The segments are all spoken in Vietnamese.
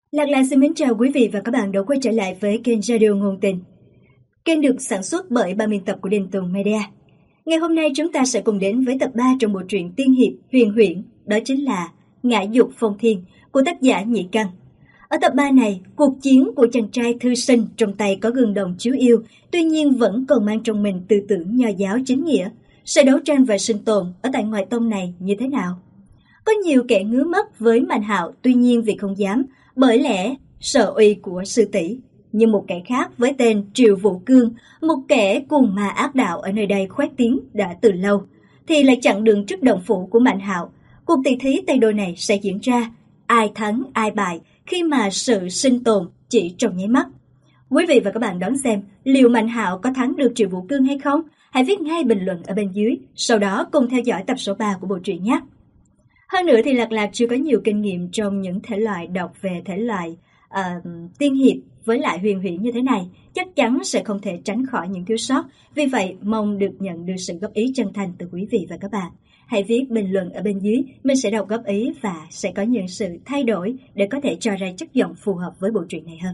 Lạc Lạc xin mến chào quý vị và các bạn đã quay trở lại với kênh Radio Ngôn Tình. Kênh được sản xuất bởi ban biên tập của Đình Tùng Media. Ngày hôm nay chúng ta sẽ cùng đến với tập 3 trong bộ truyện tiên hiệp huyền huyễn, đó chính là Ngã Dục Phong Thiên của tác giả Nhị Căn. Ở tập 3 này, cuộc chiến của chàng trai thư sinh trong tay có gương đồng chiếu yêu, tuy nhiên vẫn còn mang trong mình tư tưởng nho giáo chính nghĩa. Sự đấu tranh và sinh tồn ở tại ngoại tông này như thế nào? Có nhiều kẻ ngứa mắt với Mạnh Hạo, tuy nhiên vì không dám, bởi lẽ sợ uy của sư tỷ. Nhưng một kẻ khác với tên Triệu Vũ Cương, một kẻ cùng ma ác đạo ở nơi đây khoét tiếng đã từ lâu, thì lại chặn đường trước động phủ của Mạnh Hạo. Cuộc tỷ thí tay đôi này sẽ diễn ra, ai thắng ai bại khi mà sự sinh tồn chỉ trong nháy mắt. Quý vị và các bạn đón xem liệu Mạnh Hạo có thắng được Triệu Vũ Cương hay không? Hãy viết ngay bình luận ở bên dưới, sau đó cùng theo dõi tập số 3 của bộ truyện nhé. Hơn nữa thì Lạc Lạc chưa có nhiều kinh nghiệm trong những thể loại đọc về thể loại tiên hiệp với lại huyền huyễn như thế này, chắc chắn sẽ không thể tránh khỏi những thiếu sót. Vì vậy mong được nhận được sự góp ý chân thành từ quý vị và các bạn. Hãy viết bình luận ở bên dưới, mình sẽ đọc góp ý và sẽ có những sự thay đổi để có thể cho ra chất giọng phù hợp với bộ truyện này hơn.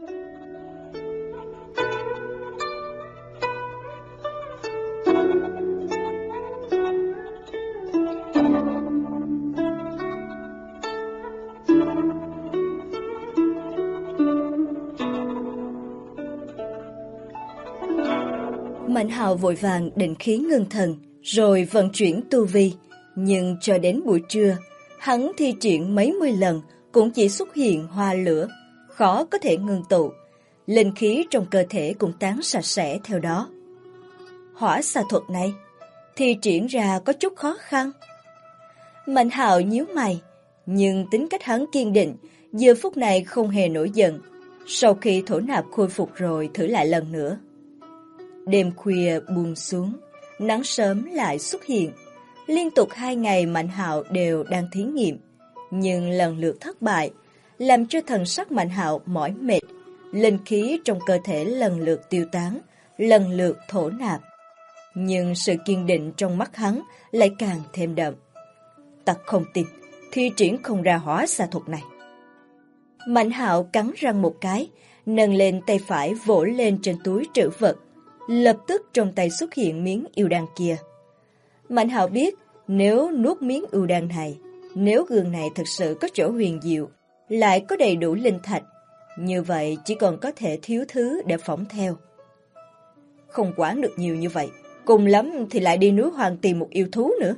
Mạnh Hạo vội vàng định khí ngưng thần, rồi vận chuyển tu vi, nhưng cho đến buổi trưa, hắn thi triển mấy mươi lần cũng chỉ xuất hiện hoa lửa, khó có thể ngưng tụ, linh khí trong cơ thể cũng tán sạch sẽ theo đó. Hỏa xà thuật này, thi triển ra có chút khó khăn. Mạnh Hạo nhíu mày, nhưng tính cách hắn kiên định, giờ phút này không hề nổi giận. Sau khi thổ nạp khôi phục rồi thử lại lần nữa. Đêm khuya buông xuống, nắng sớm lại xuất hiện. Liên tục 2 ngày Mạnh Hạo đều đang thí nghiệm, nhưng lần lượt thất bại, làm cho thần sắc Mạnh Hạo mỏi mệt. Linh khí trong cơ thể lần lượt tiêu tán, lần lượt thổ nạp. Nhưng sự kiên định trong mắt hắn lại càng thêm đậm. Ta không tin, thi triển không ra hỏa xà thuật này. Mạnh Hạo cắn răng một cái, nâng lên tay phải vỗ lên trên túi trữ vật. Lập tức trong tay xuất hiện miếng yêu đan kia. Mạnh Hạo biết nếu nuốt miếng yêu đan này, nếu gương này thực sự có chỗ huyền diệu, lại có đầy đủ linh thạch, như vậy chỉ còn có thể thiếu thứ để phỏng theo. Không quản được nhiều như vậy, cùng lắm thì lại đi núi hoang tìm một yêu thú nữa.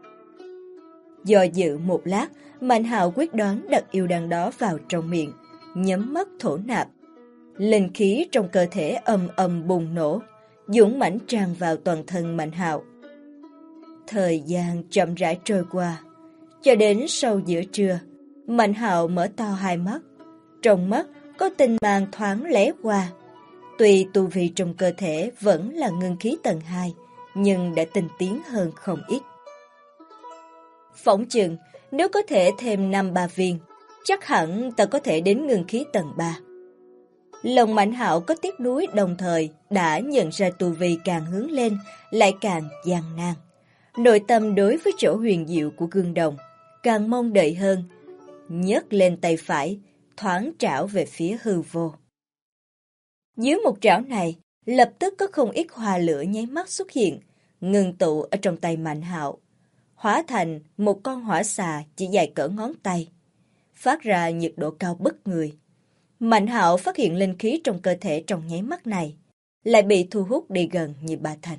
Do dự một lát, Mạnh Hạo quyết đoán đặt yêu đan đó vào trong miệng, nhắm mắt thổ nạp. Linh khí trong cơ thể ầm ầm bùng nổ, dũng mãnh tràn vào toàn thân Mạnh Hạo. Thời gian chậm rãi trôi qua, cho đến sau giữa trưa, Mạnh Hạo mở to hai mắt, trong mắt có tinh mang thoáng lóe qua. Tuy tu vi trong cơ thể vẫn là ngưng khí tầng 2, nhưng đã tinh tiến hơn không ít. Phỏng chừng nếu có thể thêm 5-3 viên, chắc hẳn ta có thể đến ngưng khí tầng 3. Lòng Mạnh Hạo có tiếc nuối, đồng thời đã nhận ra tu vi càng hướng lên lại càng gian nan. Nội tâm đối với chỗ huyền diệu của gương đồng càng mong đợi hơn, nhấc lên tay phải, thoáng trảo về phía hư vô. Dưới một trảo này, lập tức có không ít hoa lửa nháy mắt xuất hiện, ngưng tụ ở trong tay Mạnh Hạo, hóa thành một con hỏa xà chỉ dài cỡ ngón tay, phát ra nhiệt độ cao bất người. Mạnh Hạo phát hiện linh khí trong cơ thể trong nháy mắt này, lại bị thu hút đi gần như ba thành.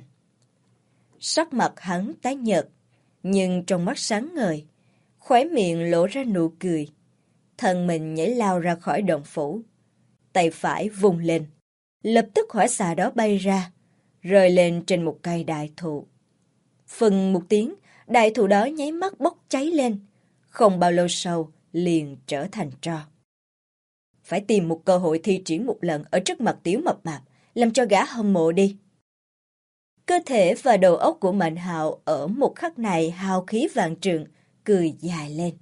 Sắc mặt hắn tái nhợt, nhưng trong mắt sáng ngời, khóe miệng lộ ra nụ cười. Thân mình nhảy lao ra khỏi động phủ, tay phải vùng lên, lập tức hỏa xà đó bay ra, rơi lên trên một cây đại thụ. Phừng một tiếng, đại thụ đó nháy mắt bốc cháy lên, không bao lâu sau liền trở thành tro. Phải tìm một cơ hội thi triển một lần ở trước mặt Tiểu Mập Mạp, làm cho gã hâm mộ đi. Cơ thể và đầu óc của Mạnh Hạo ở một khắc này hào khí vạn trượng, cười dài lên.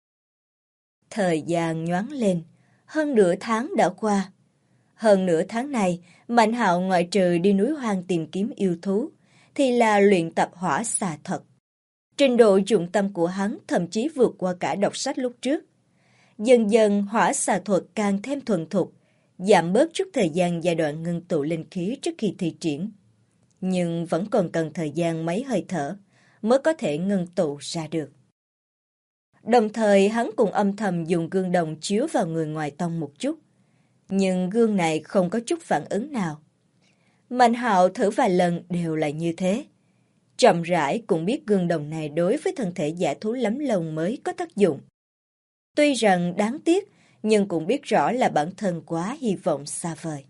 Thời gian nhoáng lên, hơn nửa tháng đã qua. Hơn nửa tháng này, Mạnh Hạo ngoại trừ đi núi hoang tìm kiếm yêu thú, thì là luyện tập hỏa xà thuật. Trình độ dụng tâm của hắn thậm chí vượt qua cả đọc sách lúc trước. Dần dần hỏa xà thuật càng thêm thuần thục, giảm bớt chút thời gian giai đoạn ngưng tụ linh khí trước khi thi triển. Nhưng vẫn còn cần thời gian mấy hơi thở mới có thể ngưng tụ ra được. Đồng thời hắn cũng âm thầm dùng gương đồng chiếu vào người ngoài tông một chút. Nhưng gương này không có chút phản ứng nào. Mạnh Hạo thử vài lần đều là như thế. Chậm rãi cũng biết gương đồng này đối với thân thể giả thú lắm lông mới có tác dụng. Tuy rằng đáng tiếc, nhưng cũng biết rõ là bản thân quá hy vọng xa vời.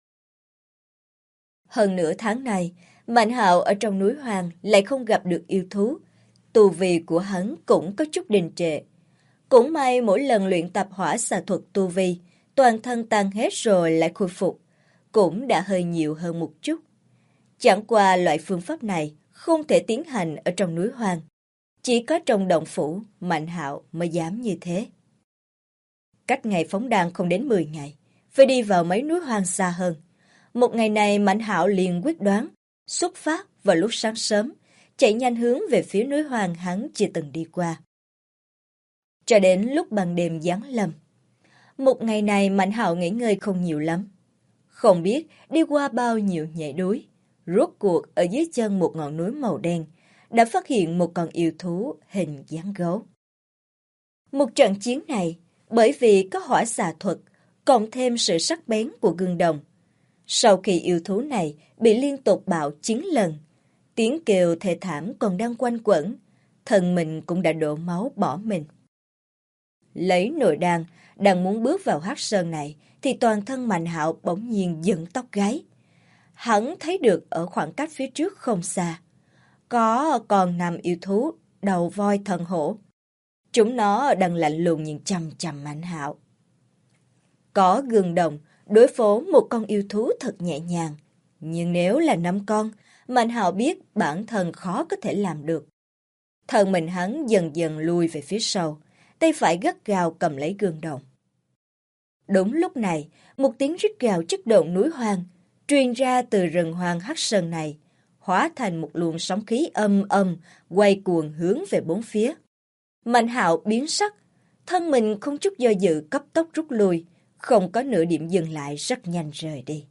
Hơn nửa tháng này, Mạnh Hạo ở trong núi hoang lại không gặp được yêu thú. Tu vi của hắn cũng có chút đình trệ. Cũng may mỗi lần luyện tập hỏa xà thuật tu vi, toàn thân tan hết rồi lại khôi phục, cũng đã hơi nhiều hơn một chút. Chẳng qua loại phương pháp này không thể tiến hành ở trong núi hoang. Chỉ có trong động phủ, Mạnh Hạo mới dám như thế. Cách ngày phóng đan không đến 10 ngày, phải đi vào mấy núi hoang xa hơn. Một ngày này Mạnh Hạo liền quyết đoán, xuất phát vào lúc sáng sớm, chạy nhanh hướng về phía núi hoang hắn chưa từng đi qua. Cho đến lúc ban đêm giáng lâm. Một ngày này Mạnh Hạo nghỉ ngơi không nhiều lắm. Không biết đi qua bao nhiêu nhảy núi, rốt cuộc ở dưới chân một ngọn núi màu đen, đã phát hiện một con yêu thú hình dáng gấu. Một trận chiến này, bởi vì có hỏa xà thuật, cộng thêm sự sắc bén của gương đồng. Sau khi yêu thú này bị liên tục bạo 9 lần, tiếng kêu thê thảm còn đang quanh quẩn, thân mình cũng đã đổ máu bỏ mình. Lấy nội đan, đang muốn bước vào hắc sơn này, thì toàn thân Mạnh Hạo bỗng nhiên dựng tóc gáy. Hắn thấy được ở khoảng cách phía trước không xa, có con nằm yêu thú, đầu voi thần hổ. Chúng nó đang lạnh lùng nhìn chằm chằm Mạnh Hạo. Có gương đồng, đối phó một con yêu thú thật nhẹ nhàng. Nhưng nếu là 5 con, Mạnh Hạo biết bản thân khó có thể làm được. Thân mình hắn dần dần lùi về phía sau, tay phải gắt gao cầm lấy gương đồng. Đúng lúc này, một tiếng rít gào chấn động núi hoang, truyền ra từ rừng hoang hắc sơn này, hóa thành một luồng sóng khí âm âm, quay cuồng hướng về bốn phía. Mạnh Hạo biến sắc, thân mình không chút do dự cấp tốc rút lui, không có nửa điểm dừng lại, rất nhanh rời đi.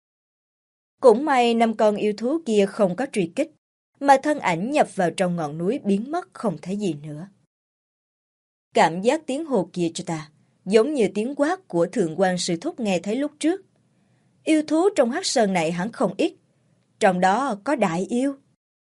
Cũng may 5 con yêu thú kia không có truy kích, mà thân ảnh nhập vào trong ngọn núi biến mất không thấy gì nữa. Cảm giác tiếng hồ kia cho ta, giống như tiếng quát của Thượng quan Sư Thúc nghe thấy lúc trước. Yêu thú trong hắc sơn này hắn không ít, trong đó có đại yêu.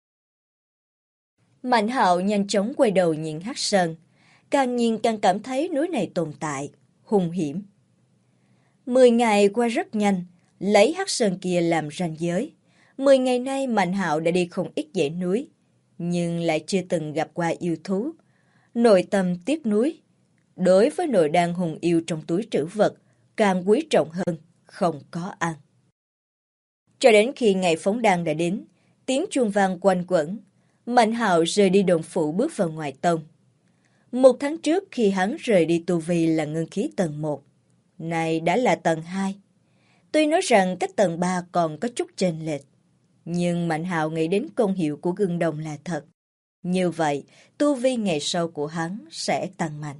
Mạnh Hạo nhanh chóng quay đầu nhìn hắc sơn, càng nhìn càng cảm thấy núi này tồn tại, hung hiểm. 10 ngày qua rất nhanh, lấy hắc sơn kia làm ranh giới. 10 ngày nay Mạnh Hạo đã đi không ít dãy núi, nhưng lại chưa từng gặp qua yêu thú. Nội tâm tiếc nuối. Đối với nội đan hùng yêu trong túi trữ vật, càng quý trọng hơn, không có ăn. Cho đến khi ngày phóng đan đã đến, tiếng chuông vang quanh quẩn, Mạnh Hạo rời đi động phủ bước vào ngoài tông. 1 tháng trước khi hắn rời đi tu vi là ngưng khí tầng 1, này đã là tầng 2. Tuy nói rằng cách tầng 3 còn có chút chênh lệch, nhưng Mạnh Hạo nghĩ đến công hiệu của gương đồng là thật. Như vậy, tu vi ngày sau của hắn sẽ tăng mạnh.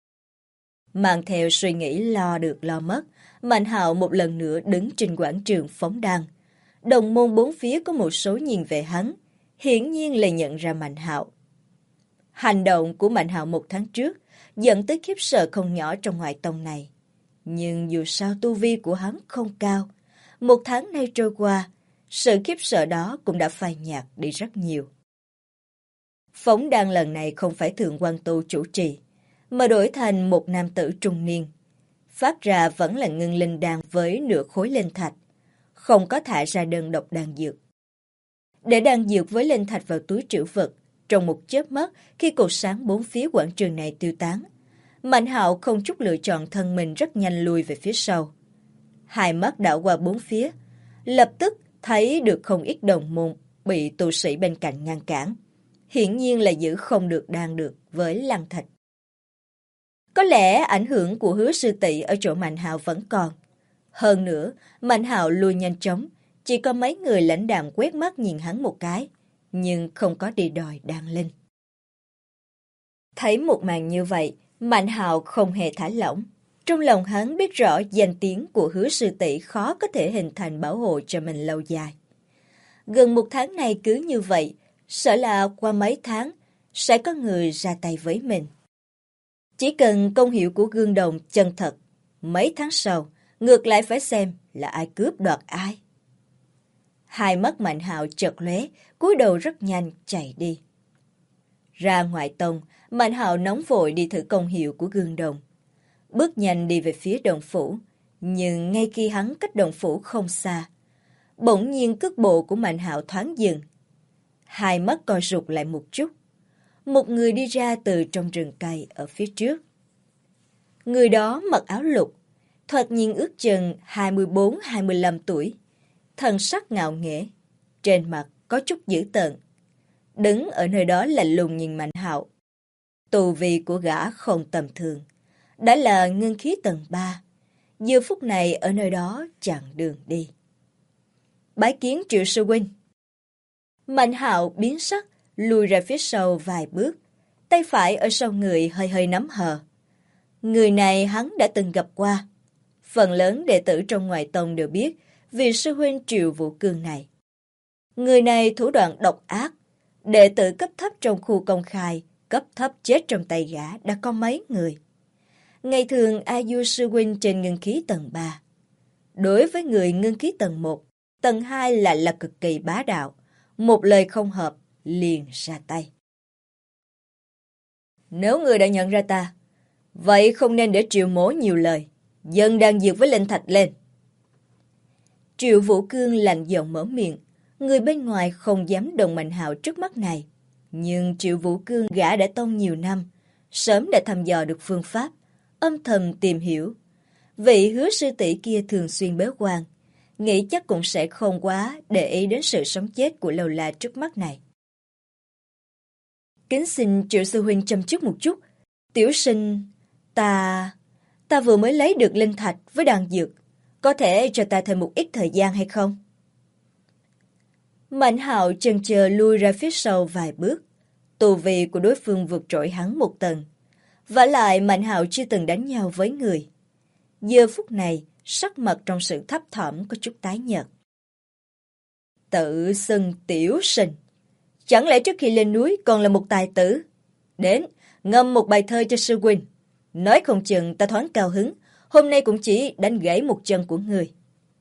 Mang theo suy nghĩ lo được lo mất, Mạnh Hạo một lần nữa đứng trên quảng trường phóng đan. Đồng môn bốn phía có một số nhìn về hắn, hiển nhiên là nhận ra Mạnh Hạo. Hành động của Mạnh Hạo 1 tháng trước dẫn tới khiếp sợ không nhỏ trong ngoại tông này. Nhưng dù sao tu vi của hắn không cao, 1 tháng nay trôi qua, sự khiếp sợ đó cũng đã phai nhạt đi rất nhiều. Phóng đan lần này không phải Thượng quan Tu chủ trì, mà đổi thành một nam tử trung niên. Phát ra vẫn là ngưng linh đan với nửa khối linh thạch, không có thả ra đơn độc đan dược. Để đan dược với linh thạch vào túi trữ vật, trong một chớp mắt khi cột sáng bốn phía quảng trường này tiêu tán, Mạnh Hạo không chút lựa chọn thân mình rất nhanh lùi về phía sau. Hai mắt đảo qua bốn phía, lập tức thấy được không ít đồng môn bị tu sĩ bên cạnh ngăn cản. Hiển nhiên là giữ không được đan được với Lăng Thạch. Có lẽ ảnh hưởng của Hứa sư tỷ ở chỗ Mạnh Hạo vẫn còn. Hơn nữa, Mạnh Hạo lùi nhanh chóng, chỉ có mấy người lãnh đạm quét mắt nhìn hắn một cái, nhưng không có đi đòi đan linh. Thấy một màn như vậy, Mạnh Hạo không hề thả lỏng. Trong lòng hắn biết rõ danh tiếng của Hứa sư tỷ khó có thể hình thành bảo hộ cho mình lâu dài. Gần 1 tháng này cứ như vậy, sợ là qua mấy tháng sẽ có người ra tay với mình. Chỉ cần công hiệu của gương đồng chân thật, mấy tháng sau, ngược lại phải xem là ai cướp đoạt ai. Hai mắt Mạnh Hạo chợt lóe, cúi đầu rất nhanh chạy đi. Ra ngoại tông, Mạnh Hạo nóng vội đi thử công hiệu của gương đồng. Bước nhanh đi về phía động phủ, nhưng ngay khi hắn cách động phủ không xa, bỗng nhiên cước bộ của Mạnh Hạo thoáng dừng. Hai mắt co rụt lại một chút. Một người đi ra từ trong rừng cây ở phía trước. Người đó mặc áo lục, thoạt nhìn ước chừng 24-25 tuổi, thần sắc ngạo nghễ, trên mặt có chút dữ tợn. Đứng ở nơi đó lạnh lùng nhìn Mạnh Hạo. Tu vi của gã không tầm thường, đã là ngưng khí tầng 3, giờ phút này ở nơi đó chặn đường đi. Bái kiến Triệu sư huynh. Mạnh Hạo biến sắc, lùi ra phía sau vài bước, tay phải ở sau người hơi hơi nắm hờ. Người này hắn đã từng gặp qua. Phần lớn đệ tử trong ngoại tông đều biết vị sư huynh Triệu Vũ Cương này. Người này thủ đoạn độc ác, đệ tử cấp thấp trong khu công khai, cấp thấp chết trong tay gã đã có mấy người. Ngày thường A Du sư huynh trên ngưng khí tầng 3. Đối với người ngưng khí tầng 1, tầng 2 lại là cực kỳ bá đạo. Một lời không hợp, liền ra tay. Nếu người đã nhận ra ta, vậy không nên để Triệu mỗ nhiều lời. Dân đang dược với linh thạch lên. Triệu Vũ Cương lạnh giọng mở miệng. Người bên ngoài không dám đồng Mạnh Hạo trước mắt này. Nhưng Triệu Vũ Cương gã đã tông nhiều năm, sớm đã thăm dò được phương pháp, âm thầm tìm hiểu. Vị Hứa sư tỷ kia thường xuyên bế quan, nghĩ chắc cũng sẽ không quá để ý đến sự sống chết của Lâu La trước mắt này. Kính xin Triệu sư huynh chăm chút một chút. Tiểu sinh, ta vừa mới lấy được linh thạch với đan dược, có thể cho ta thêm một ít thời gian hay không? Mạnh Hạo chần chờ lui ra phía sau vài bước. Tu vi của đối phương vượt trội hắn một tầng. Vả lại Mạnh Hạo chưa từng đánh nhau với người. Giờ phút này, sắc mặt trong sự thấp thỏm có chút tái nhợt. Tự xưng tiểu sinh, chẳng lẽ trước khi lên núi còn là một tài tử? Đến, ngâm một bài thơ cho sư huynh. Nói không chừng ta thoáng cao hứng, hôm nay cũng chỉ đánh gãy một chân của người.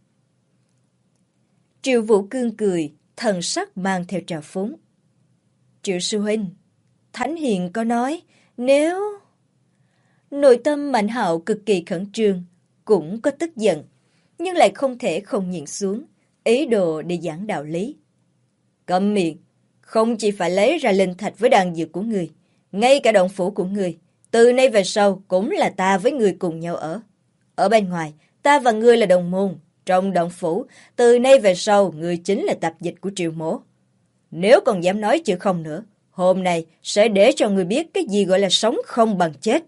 Triệu Vũ Cương cười, thần sắc mang theo trào phúng. Triệu sư huynh, Thánh Hiền có nói, nếu... Nội tâm Mạnh Hạo cực kỳ khẩn trương, cũng có tức giận, nhưng lại không thể không nhìn xuống, ý đồ để giảng đạo lý. Câm miệng, không chỉ phải lấy ra linh thạch với đan dược của người, ngay cả động phủ của người, từ nay về sau cũng là ta với người cùng nhau ở. Ở bên ngoài, ta và ngươi là đồng môn, trong động phủ, từ nay về sau ngươi chính là tạp dịch của Triệu mỗ. Nếu còn dám nói chữ không nữa, hôm nay sẽ để cho ngươi biết cái gì gọi là sống không bằng chết.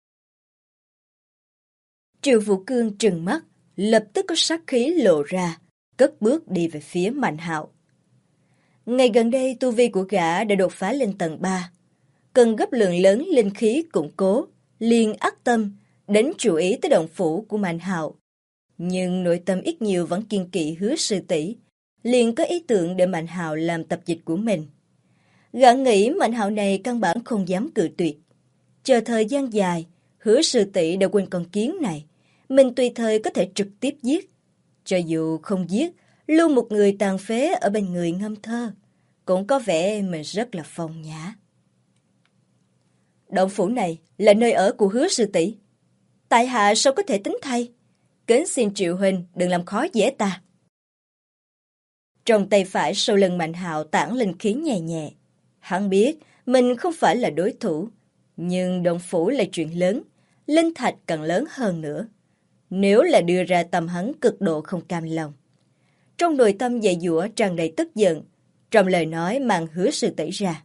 Triệu Vũ Cương trừng mắt, lập tức có sát khí lộ ra, cất bước đi về phía Mạnh Hạo. Ngày gần đây tu vi của gã đã đột phá lên tầng 3, cần gấp lượng lớn linh khí củng cố, liền ác tâm, đến chú ý tới động phủ của Mạnh Hạo. Nhưng nội tâm ít nhiều vẫn kiên kỵ Hứa sư tỷ, liền có ý tưởng để Mạnh Hạo làm tập dịch của mình. Gã nghĩ Mạnh Hạo này căn bản không dám cự tuyệt. Chờ thời gian dài, Hứa sư tỷ đã quên con kiến này, mình tùy thời có thể trực tiếp giết. Cho dù không giết, lưu một người tàn phế ở bên người ngâm thơ, cũng có vẻ mình rất là phong nhã. Động phủ này là nơi ở của Hứa sư tỷ, tại hạ sao có thể tính thay? Kính xin Triệu huynh đừng làm khó dễ ta. Trong tay phải sau lưng Mạnh Hạo tản linh khí nhẹ nhẹ. Hắn biết mình không phải là đối thủ, nhưng động phủ là chuyện lớn, linh thạch càng lớn hơn nữa. Nếu là đưa ra tầm hắn cực độ không cam lòng. Trong nội tâm dậy dũa tràn đầy tức giận, trong lời nói mang Hứa sư tỷ ra.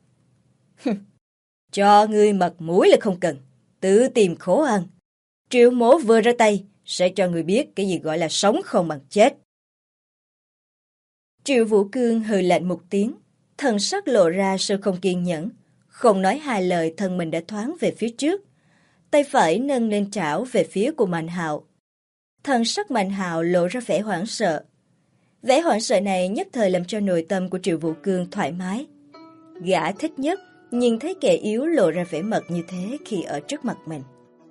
Cho ngươi mặt mũi là không cần, tự tìm khổ ăn. Triệu mỗ vừa ra tay, sẽ cho người biết cái gì gọi là sống không bằng chết. Triệu Vũ Cương hừ lạnh một tiếng, thần sắc lộ ra sự không kiên nhẫn, không nói hai lời thân mình đã thoáng về phía trước. tay phải nâng lên trảo về phía của Mạnh Hạo. Thần sắc Mạnh Hạo lộ ra vẻ hoảng sợ. Vẻ hoảng sợ này nhất thời làm cho nội tâm của Triệu Vũ Cương thoải mái. Gã thích nhất nhìn thấy kẻ yếu lộ ra vẻ mật như thế khi ở trước mặt mình.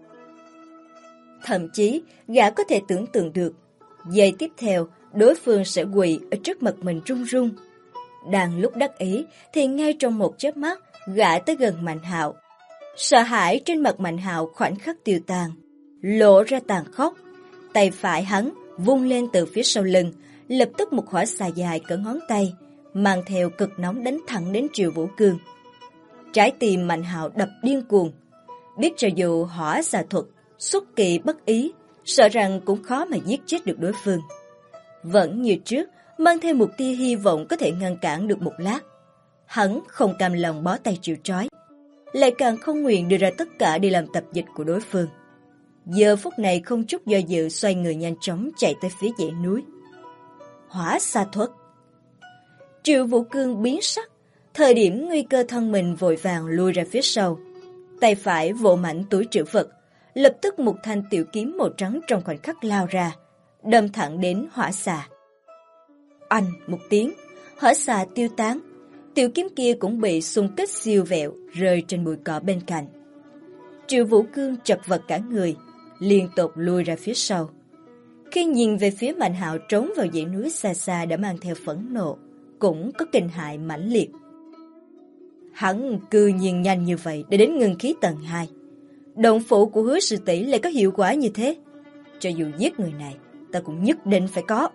Thậm chí, gã có thể tưởng tượng được, giây tiếp theo, đối phương sẽ quỳ ở trước mặt mình run run. Đang lúc đắc ý, thì ngay trong một chớp mắt, gã tới gần Mạnh Hạo. Sợ hãi trên mặt Mạnh Hạo khoảnh khắc tiêu tan, lộ ra tàn khốc. Tay phải hắn vung lên từ phía sau lưng, lập tức một hỏa xà dài cỡ ngón tay, mang theo cực nóng đánh thẳng đến Triệu Vũ Cương. Trái tim Mạnh Hạo đập điên cuồng, biết cho dù hỏa xà thuật xuất kỳ bất ý, sợ rằng cũng khó mà giết chết được đối phương. Vẫn như trước, mang theo một tia hy vọng có thể ngăn cản được một lát. Hắn không cam lòng bó tay chịu trói, lại càng không nguyện đưa ra tất cả đi làm tập dịch của đối phương. Giờ phút này không chút do dự xoay người nhanh chóng chạy tới phía dãy núi. Hỏa xà thuật. Triệu Vũ Cương biến sắc, thời điểm nguy cơ thân mình vội vàng lui ra phía sau. Tay phải vỗ mạnh túi trữ vật, lập tức một thanh tiểu kiếm màu trắng trong khoảnh khắc lao ra, đâm thẳng đến hỏa xà. Oanh một tiếng, hỏa xà tiêu tán, tiểu kiếm kia cũng bị xung kích siêu vẹo rơi trên bụi cỏ bên cạnh. Triệu Vũ Cương chật vật cả người, liên tục lui ra phía sau. Khi nhìn về phía Mạnh Hạo trốn vào dãy núi xa xa đã mang theo phẫn nộ, cũng có kinh hại mãnh liệt. Hắn cư nhiên nhanh như vậy để đến ngưng khí tầng 2. Động phủ của Hứa sư tỷ lại có hiệu quả như thế. Cho dù giết người này, ta cũng nhất định phải có.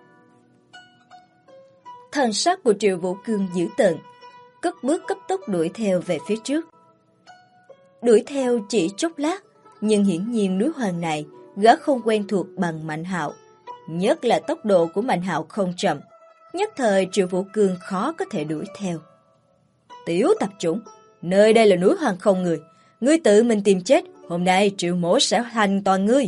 Thần sắc của Triệu Vũ Cương dữ tợn, cất bước cấp tốc đuổi theo về phía trước. Đuổi theo chỉ chốc lát, nhưng hiển nhiên núi hoang này gã không quen thuộc bằng Mạnh Hạo, nhất là tốc độ của Mạnh Hạo không chậm, nhất thời Triệu Vũ Cương khó có thể đuổi theo. Tiểu tạp chủng, nơi đây là núi hoang không người, ngươi tự mình tìm chết, hôm nay Triệu mỗ sẽ hành toàn ngươi.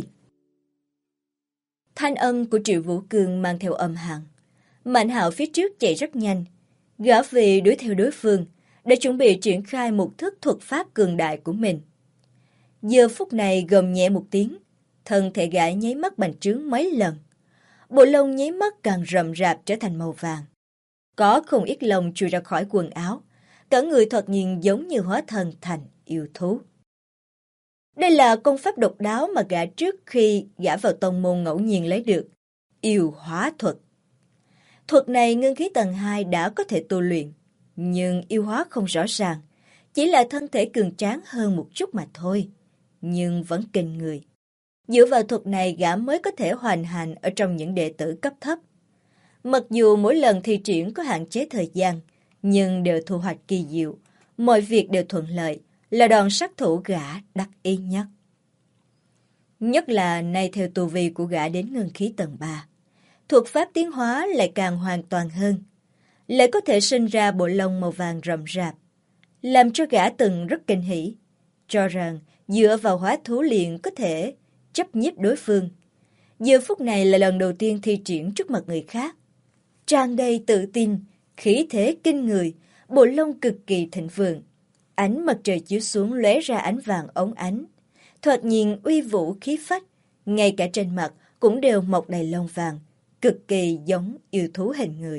Thanh âm của Triệu Vũ Cương mang theo âm hàn. Mạnh Hạo phía trước chạy rất nhanh, gã vì đuổi theo đối phương, đã chuẩn bị triển khai một thức thuật pháp cường đại của mình. Giờ phút này gầm nhẹ một tiếng, thân thể gã nháy mắt bành trướng mấy lần. Bộ lông nháy mắt càng rậm rạp trở thành màu vàng. Có không ít lông chui ra khỏi quần áo, cả người thoạt nhìn giống như hóa thân thành yêu thú. Đây là công pháp độc đáo mà gã trước khi gã vào tông môn ngẫu nhiên lấy được, yêu hóa thuật. Thuật này ngưng khí tầng 2 đã có thể tu luyện, nhưng yêu hóa không rõ ràng, chỉ là thân thể cường tráng hơn một chút mà thôi, nhưng vẫn kinh người. Dựa vào thuật này gã mới có thể hoành hành ở trong những đệ tử cấp thấp. Mặc dù mỗi lần thi triển có hạn chế thời gian, nhưng đều thu hoạch kỳ diệu, mọi việc đều thuận lợi, là đòn sát thủ gã đắc ý nhất. Nhất là nay theo tu vi của gã đến ngưng khí tầng 3, thuật pháp tiến hóa lại càng hoàn toàn hơn, lại có thể sinh ra bộ lông màu vàng rậm rạp, làm cho gã từng rất kinh hỉ, cho rằng dựa vào hóa thú liền có thể chấp nhiếp đối phương. Giờ phút này là lần đầu tiên thi triển trước mặt người khác, tràn đầy tự tin, khí thế kinh người, bộ lông cực kỳ thịnh vượng. Ánh mặt trời chiếu xuống lóe ra ánh vàng óng ánh, thoạt nhìn uy vũ khí phách, ngay cả trên mặt cũng đều mọc đầy lông vàng, cực kỳ giống yêu thú hình người.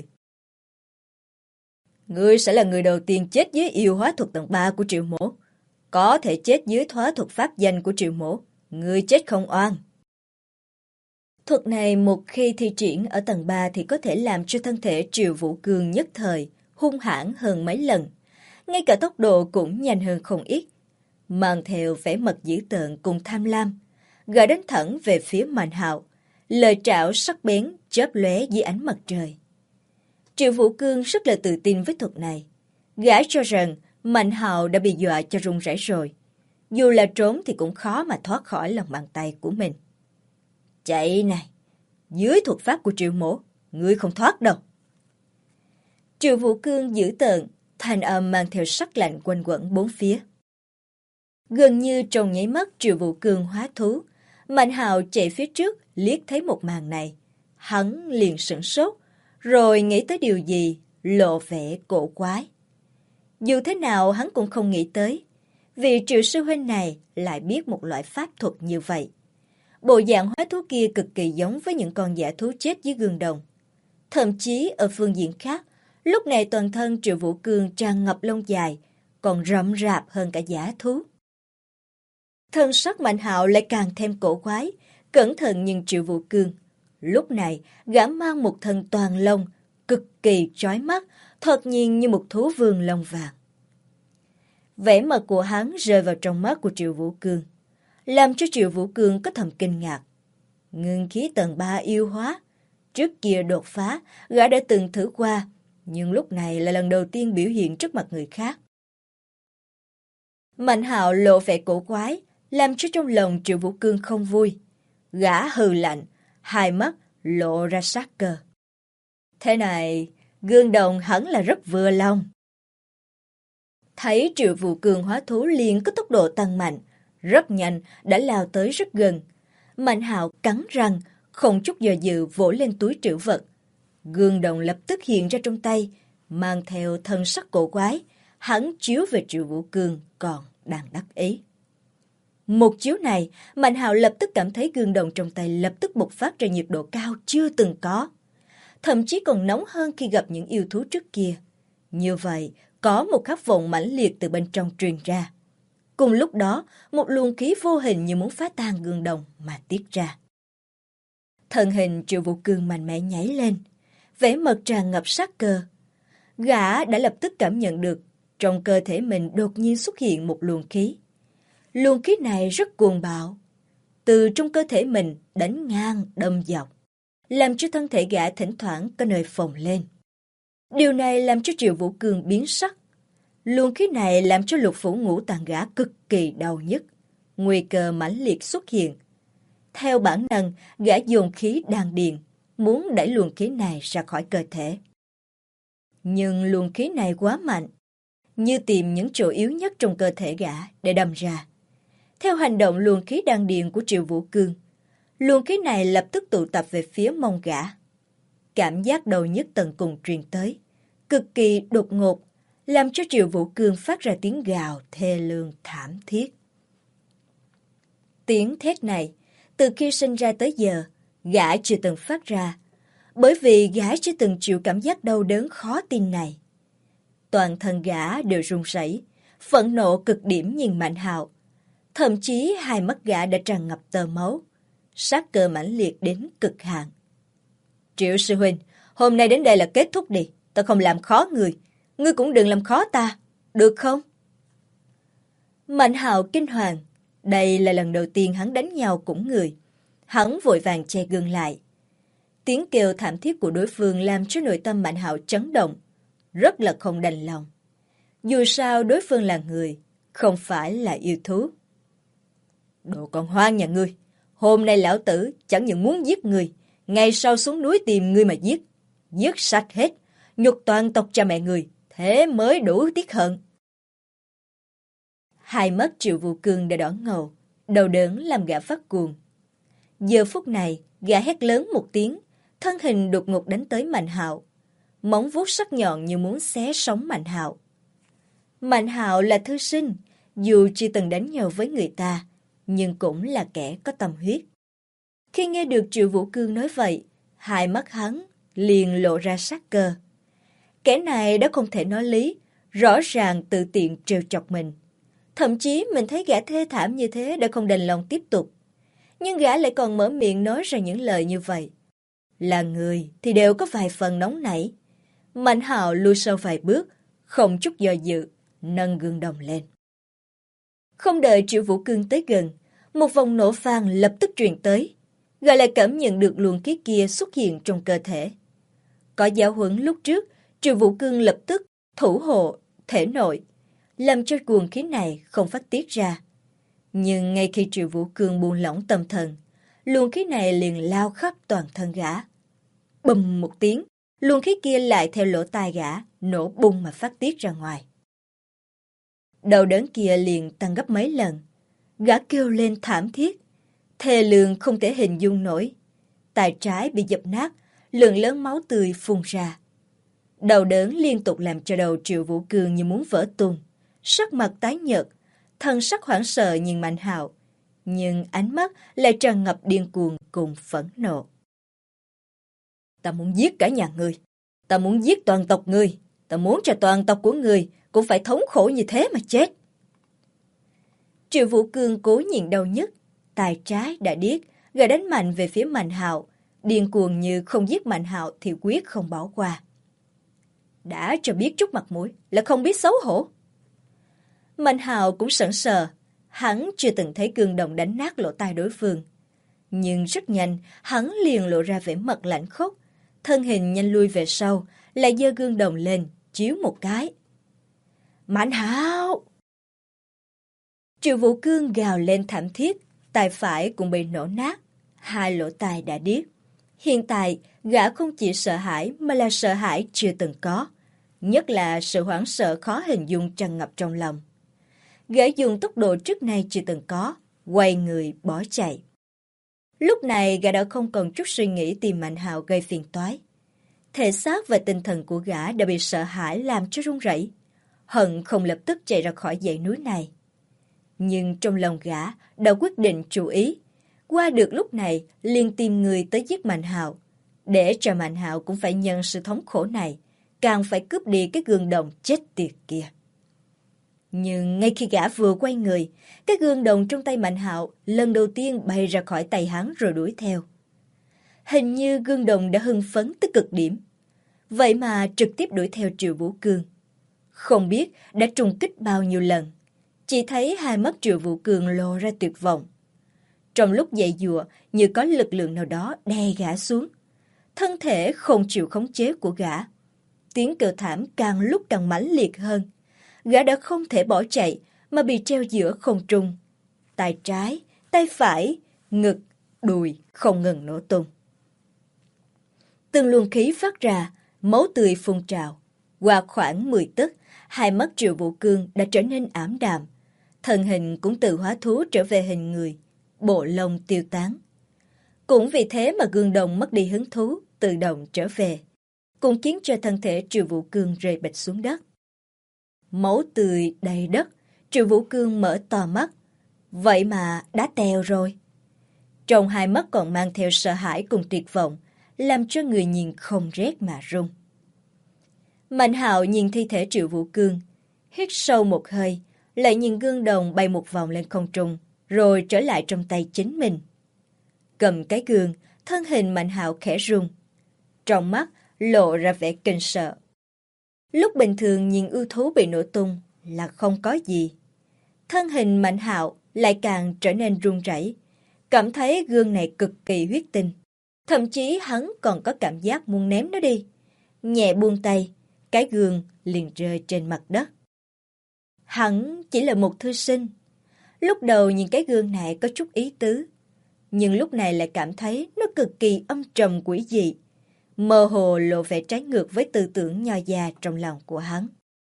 Ngươi sẽ là người đầu tiên chết dưới yêu hóa thuật tầng 3 của Triệu mỗ. Có thể chết dưới hóa thuật pháp danh của Triệu mỗ, ngươi chết không oan. Thuật này một khi thi triển ở tầng 3 thì có thể làm cho thân thể Triệu Vũ Cương nhất thời hung hãn hơn mấy lần, ngay cả tốc độ cũng nhanh hơn không ít. Mang theo vẻ mặt dữ tợn cùng tham lam, gã đánh thẳng về phía Mạnh Hạo, lời trảo sắc bén chớp lóe dưới ánh mặt trời. Triệu Vũ Cương rất là tự tin với thuật này, gã cho rằng Mạnh Hạo đã bị dọa cho run rẩy rồi, dù là trốn thì cũng khó mà thoát khỏi lòng bàn tay của mình. Chạy này, dưới thuật pháp của Triệu mỗ, ngươi không thoát đâu. Triệu Vũ Cương dữ tợn, thanh âm mang theo sắc lạnh quanh quẩn bốn phía. Gần như trong nháy mắt Triệu Vũ Cương hóa thú, Mạnh Hạo chạy phía trước liếc thấy một màn này, hắn liền sửng sốt, rồi nghĩ tới điều gì, lộ vẻ cổ quái. Dù thế nào hắn cũng không nghĩ tới, Vì Triệu sư huynh này lại biết một loại pháp thuật như vậy. Bộ dạng hóa thú kia cực kỳ giống với những con dã thú chết dưới gương đồng. Thậm chí ở phương diện khác, lúc này toàn thân Triệu Vũ Cương tràn ngập lông dài, còn rậm rạp hơn cả dã thú. Thân sắc Mạnh Hạo lại càng thêm cổ quái, cẩn thận nhìn Triệu Vũ Cương. Lúc này, gã mang một thân toàn lông, cực kỳ chói mắt, thoạt nhìn như một thú vương lông vàng. Vẻ mặt của hắn rơi vào trong mắt của Triệu Vũ Cương, làm cho Triệu Vũ Cương có thầm kinh ngạc. Ngưng khí tầng 3 yêu hóa, trước kia đột phá, gã đã từng thử qua, nhưng lúc này là lần đầu tiên biểu hiện trước mặt người khác. Mạnh Hạo lộ vẻ cổ quái, làm cho trong lòng Triệu Vũ Cương không vui. Gã hừ lạnh, hai mắt lộ ra sát cơ. Thế này, gương đồng hẳn là rất vừa lòng. Thấy Triệu Vũ Cương hóa thú liền có tốc độ tăng mạnh, rất nhanh đã lao tới rất gần. Mạnh Hạo cắn răng, không chút do dự vỗ lên túi trữ vật. Gương đồng lập tức hiện ra trong tay, mang theo thân sắc cổ quái, hắn chiếu về Triệu Vũ Cương còn đang đắc ý. Một chiếu này, Mạnh Hạo lập tức cảm thấy gương đồng trong tay lập tức bộc phát ra nhiệt độ cao chưa từng có. Thậm chí còn nóng hơn khi gặp những yêu thú trước kia. Như vậy, có một khát vọng mãnh liệt từ bên trong truyền ra. Cùng lúc đó, một luồng khí vô hình như muốn phá tan gương đồng mà tiết ra. Thân hình Triệu Vũ Cương mạnh mẽ nhảy lên, vẻ mặt tràn ngập sát cơ. Gã đã lập tức cảm nhận được trong cơ thể mình đột nhiên xuất hiện một luồng khí. Luồng khí này rất cuồng bạo, từ trong cơ thể mình đánh ngang đâm dọc, làm cho thân thể gã thỉnh thoảng có nơi phồng lên. Điều này làm cho Triệu Vũ Cương biến sắc. Luồng khí này làm cho lục phủ ngũ tạng gã cực kỳ đau nhức, nguy cơ mãnh liệt xuất hiện. Theo bản năng, gã dồn khí đan điền, muốn đẩy luồng khí này ra khỏi cơ thể. Nhưng luồng khí này quá mạnh, như tìm những chỗ yếu nhất trong cơ thể gã để đâm ra. Theo hành động luồng khí đan điền của Triệu Vũ Cương, luồng khí này lập tức tụ tập về phía mông gã. Cảm giác đầu nhức tận cùng truyền tới, cực kỳ đột ngột, làm cho Triệu Vũ Cương phát ra tiếng gào thê lương thảm thiết. Tiếng thét này, từ khi sinh ra tới giờ, gã chưa từng phát ra, bởi vì gã chưa từng chịu cảm giác đau đớn khó tin này. Toàn thân gã đều run rẩy, phẫn nộ cực điểm nhìn Mạnh Hạo. Thậm chí hai mắt gã đã tràn ngập tơ máu, sát cơ mãnh liệt đến cực hạn. Triệu sư huynh, hôm nay đến đây là kết thúc đi, ta không làm khó người, ngươi cũng đừng làm khó ta, được không? Mạnh Hạo kinh hoàng, đây là lần đầu tiên hắn đánh nhau cũng người. Hắn vội vàng che gương lại. Tiếng kêu thảm thiết của đối phương làm cho nội tâm Mạnh Hạo chấn động, rất là không đành lòng. Dù sao đối phương là người, không phải là yêu thú. Đồ con hoang nhà ngươi, hôm nay lão tử chẳng những muốn giết ngươi, ngày sau xuống núi tìm ngươi mà giết. Giết sạch hết, nhục toàn tộc cha mẹ ngươi, thế mới đủ tiếc hận. Hai mắt Triệu Vũ Cương đã đỏ ngầu, đầu đớn làm gã phát cuồng. Giờ phút này, gã hét lớn một tiếng, thân hình đột ngột đánh tới Mạnh Hạo. Móng vuốt sắc nhọn như muốn xé sống Mạnh Hạo. Mạnh Hạo là thư sinh, dù chưa từng đánh nhau với người ta, nhưng cũng là kẻ có tâm huyết. Khi nghe được Triệu Vũ Cương nói vậy, hai mắt hắn liền lộ ra sát cơ. Kẻ này đã không thể nói lý, rõ ràng tự tiện trêu chọc mình. Thậm chí mình thấy gã thê thảm như thế đã không đành lòng tiếp tục. Nhưng gã lại còn mở miệng nói ra những lời như vậy. Là người thì đều có vài phần nóng nảy. Mạnh Hạo lùi sau vài bước, không chút do dự, nâng gương đồng lên. Không đợi Triệu Vũ Cương tới gần, một vòng nổ vang lập tức truyền tới. Gã lại cảm nhận được luồng khí kia xuất hiện trong cơ thể. Có giáo huấn lúc trước, Triệu Vũ Cương lập tức thủ hộ thể nội, làm cho luồng khí này không phát tiết ra. Nhưng ngay khi Triệu Vũ Cương buông lỏng tâm thần, luồng khí này liền lao khắp toàn thân gã. Bùm một tiếng, luồng khí kia lại theo lỗ tai gã, nổ bung mà phát tiết ra ngoài. Đau đớn kia liền tăng gấp mấy lần. Gã kêu lên thảm thiết, thê lương không thể hình dung nổi. Tai trái bị dập nát, lượng lớn máu tươi phun ra. Đau đớn liên tục làm cho đầu Triệu Vũ Cương như muốn vỡ tung, sắc mặt tái nhợt, thần sắc hoảng sợ nhìn Mạnh Hạo, nhưng ánh mắt lại tràn ngập điên cuồng cùng phẫn nộ. Ta muốn giết cả nhà ngươi, ta muốn giết toàn tộc ngươi, ta muốn cho toàn tộc của ngươi cũng phải thống khổ như thế mà chết. Triệu Vũ Cương cố nhịn đau nhức, tay trái đã điếc, gã đánh mạnh về phía Mạnh Hạo, điên cuồng như không giết Mạnh Hạo thì quyết không bỏ qua. Đã cho biết chút mặt mũi là không biết xấu hổ. Mạnh Hạo cũng sững sờ, hắn chưa từng thấy gương đồng đánh nát lỗ tai đối phương. Nhưng rất nhanh, hắn liền lộ ra vẻ mặt lạnh khốc, thân hình nhanh lui về sau, lại giơ gương đồng lên, chiếu một cái. Mạnh Hạo! Triệu Vũ Cương gào lên thảm thiết, tai phải cũng bị nổ nát, hai lỗ tai đã điếc. Hiện tại, gã không chỉ sợ hãi mà là sợ hãi chưa từng có, nhất là sự hoảng sợ khó hình dung tràn ngập trong lòng. Gã dùng tốc độ trước nay chưa từng có, quay người bỏ chạy. Lúc này gã đã không còn chút suy nghĩ tìm Mạnh Hạo gây phiền toái. Thể xác và tinh thần của gã đã bị sợ hãi làm cho run rẩy, hận không lập tức chạy ra khỏi dãy núi này. Nhưng trong lòng gã đã quyết định chủ ý, qua được lúc này liền tìm người tới giết Mạnh Hạo, để cho Mạnh Hạo cũng phải nhận sự thống khổ này, càng phải cướp đi cái gương đồng chết tiệt kia. Nhưng ngay khi gã vừa quay người, cái gương đồng trong tay Mạnh Hạo lần đầu tiên bay ra khỏi tay hắn rồi đuổi theo. Hình như gương đồng đã hưng phấn tới cực điểm, vậy mà trực tiếp đuổi theo Triệu Vũ Cương. Không biết đã trùng kích bao nhiêu lần, chỉ thấy hai mắt Triệu Vũ Cương lộ ra tuyệt vọng. Trong lúc giãy giụa như có lực lượng nào đó đè gã xuống, thân thể không chịu khống chế của gã. Tiếng kêu thảm càng lúc càng mãnh liệt hơn. Gã đã không thể bỏ chạy mà bị treo giữa không trung. Tay trái, tay phải, ngực, đùi không ngừng nổ tung. Từng luồng khí phát ra, máu tươi phun trào. Qua khoảng 10 tấc, hai mắt Triệu Vũ Cương đã trở nên ảm đạm. Thân hình cũng từ hóa thú trở về hình người, bộ lông tiêu tán. Cũng vì thế mà gương đồng mất đi hứng thú, tự động trở về, cũng khiến cho thân thể Triệu Vũ Cương rơi bịch xuống đất. Máu tươi đầy đất, Triệu Vũ Cương mở to mắt. Vậy mà đã teo rồi. Trong hai mắt còn mang theo sợ hãi cùng tuyệt vọng, làm cho người nhìn không rét mà run. Mạnh Hạo nhìn thi thể Triệu Vũ Cương, hít sâu một hơi, lại nhìn gương đồng bay một vòng lên không trung, rồi trở lại trong tay chính mình. Cầm cái gương, thân hình Mạnh Hạo khẽ run. Trong mắt lộ ra vẻ kinh sợ. Lúc bình thường nhìn ưu thú bị nổ tung là không có gì. Thân hình Mạnh Hạo lại càng trở nên run rẩy, cảm thấy gương này cực kỳ huyết tinh. Thậm chí hắn còn có cảm giác muốn ném nó đi. Nhẹ buông tay, cái gương liền rơi trên mặt đất. Hắn chỉ là một thư sinh. Lúc đầu nhìn cái gương này có chút ý tứ, nhưng lúc này lại cảm thấy nó cực kỳ âm trầm quỷ dị, mơ hồ lộ vẻ trái ngược với tư tưởng nho già trong lòng của hắn.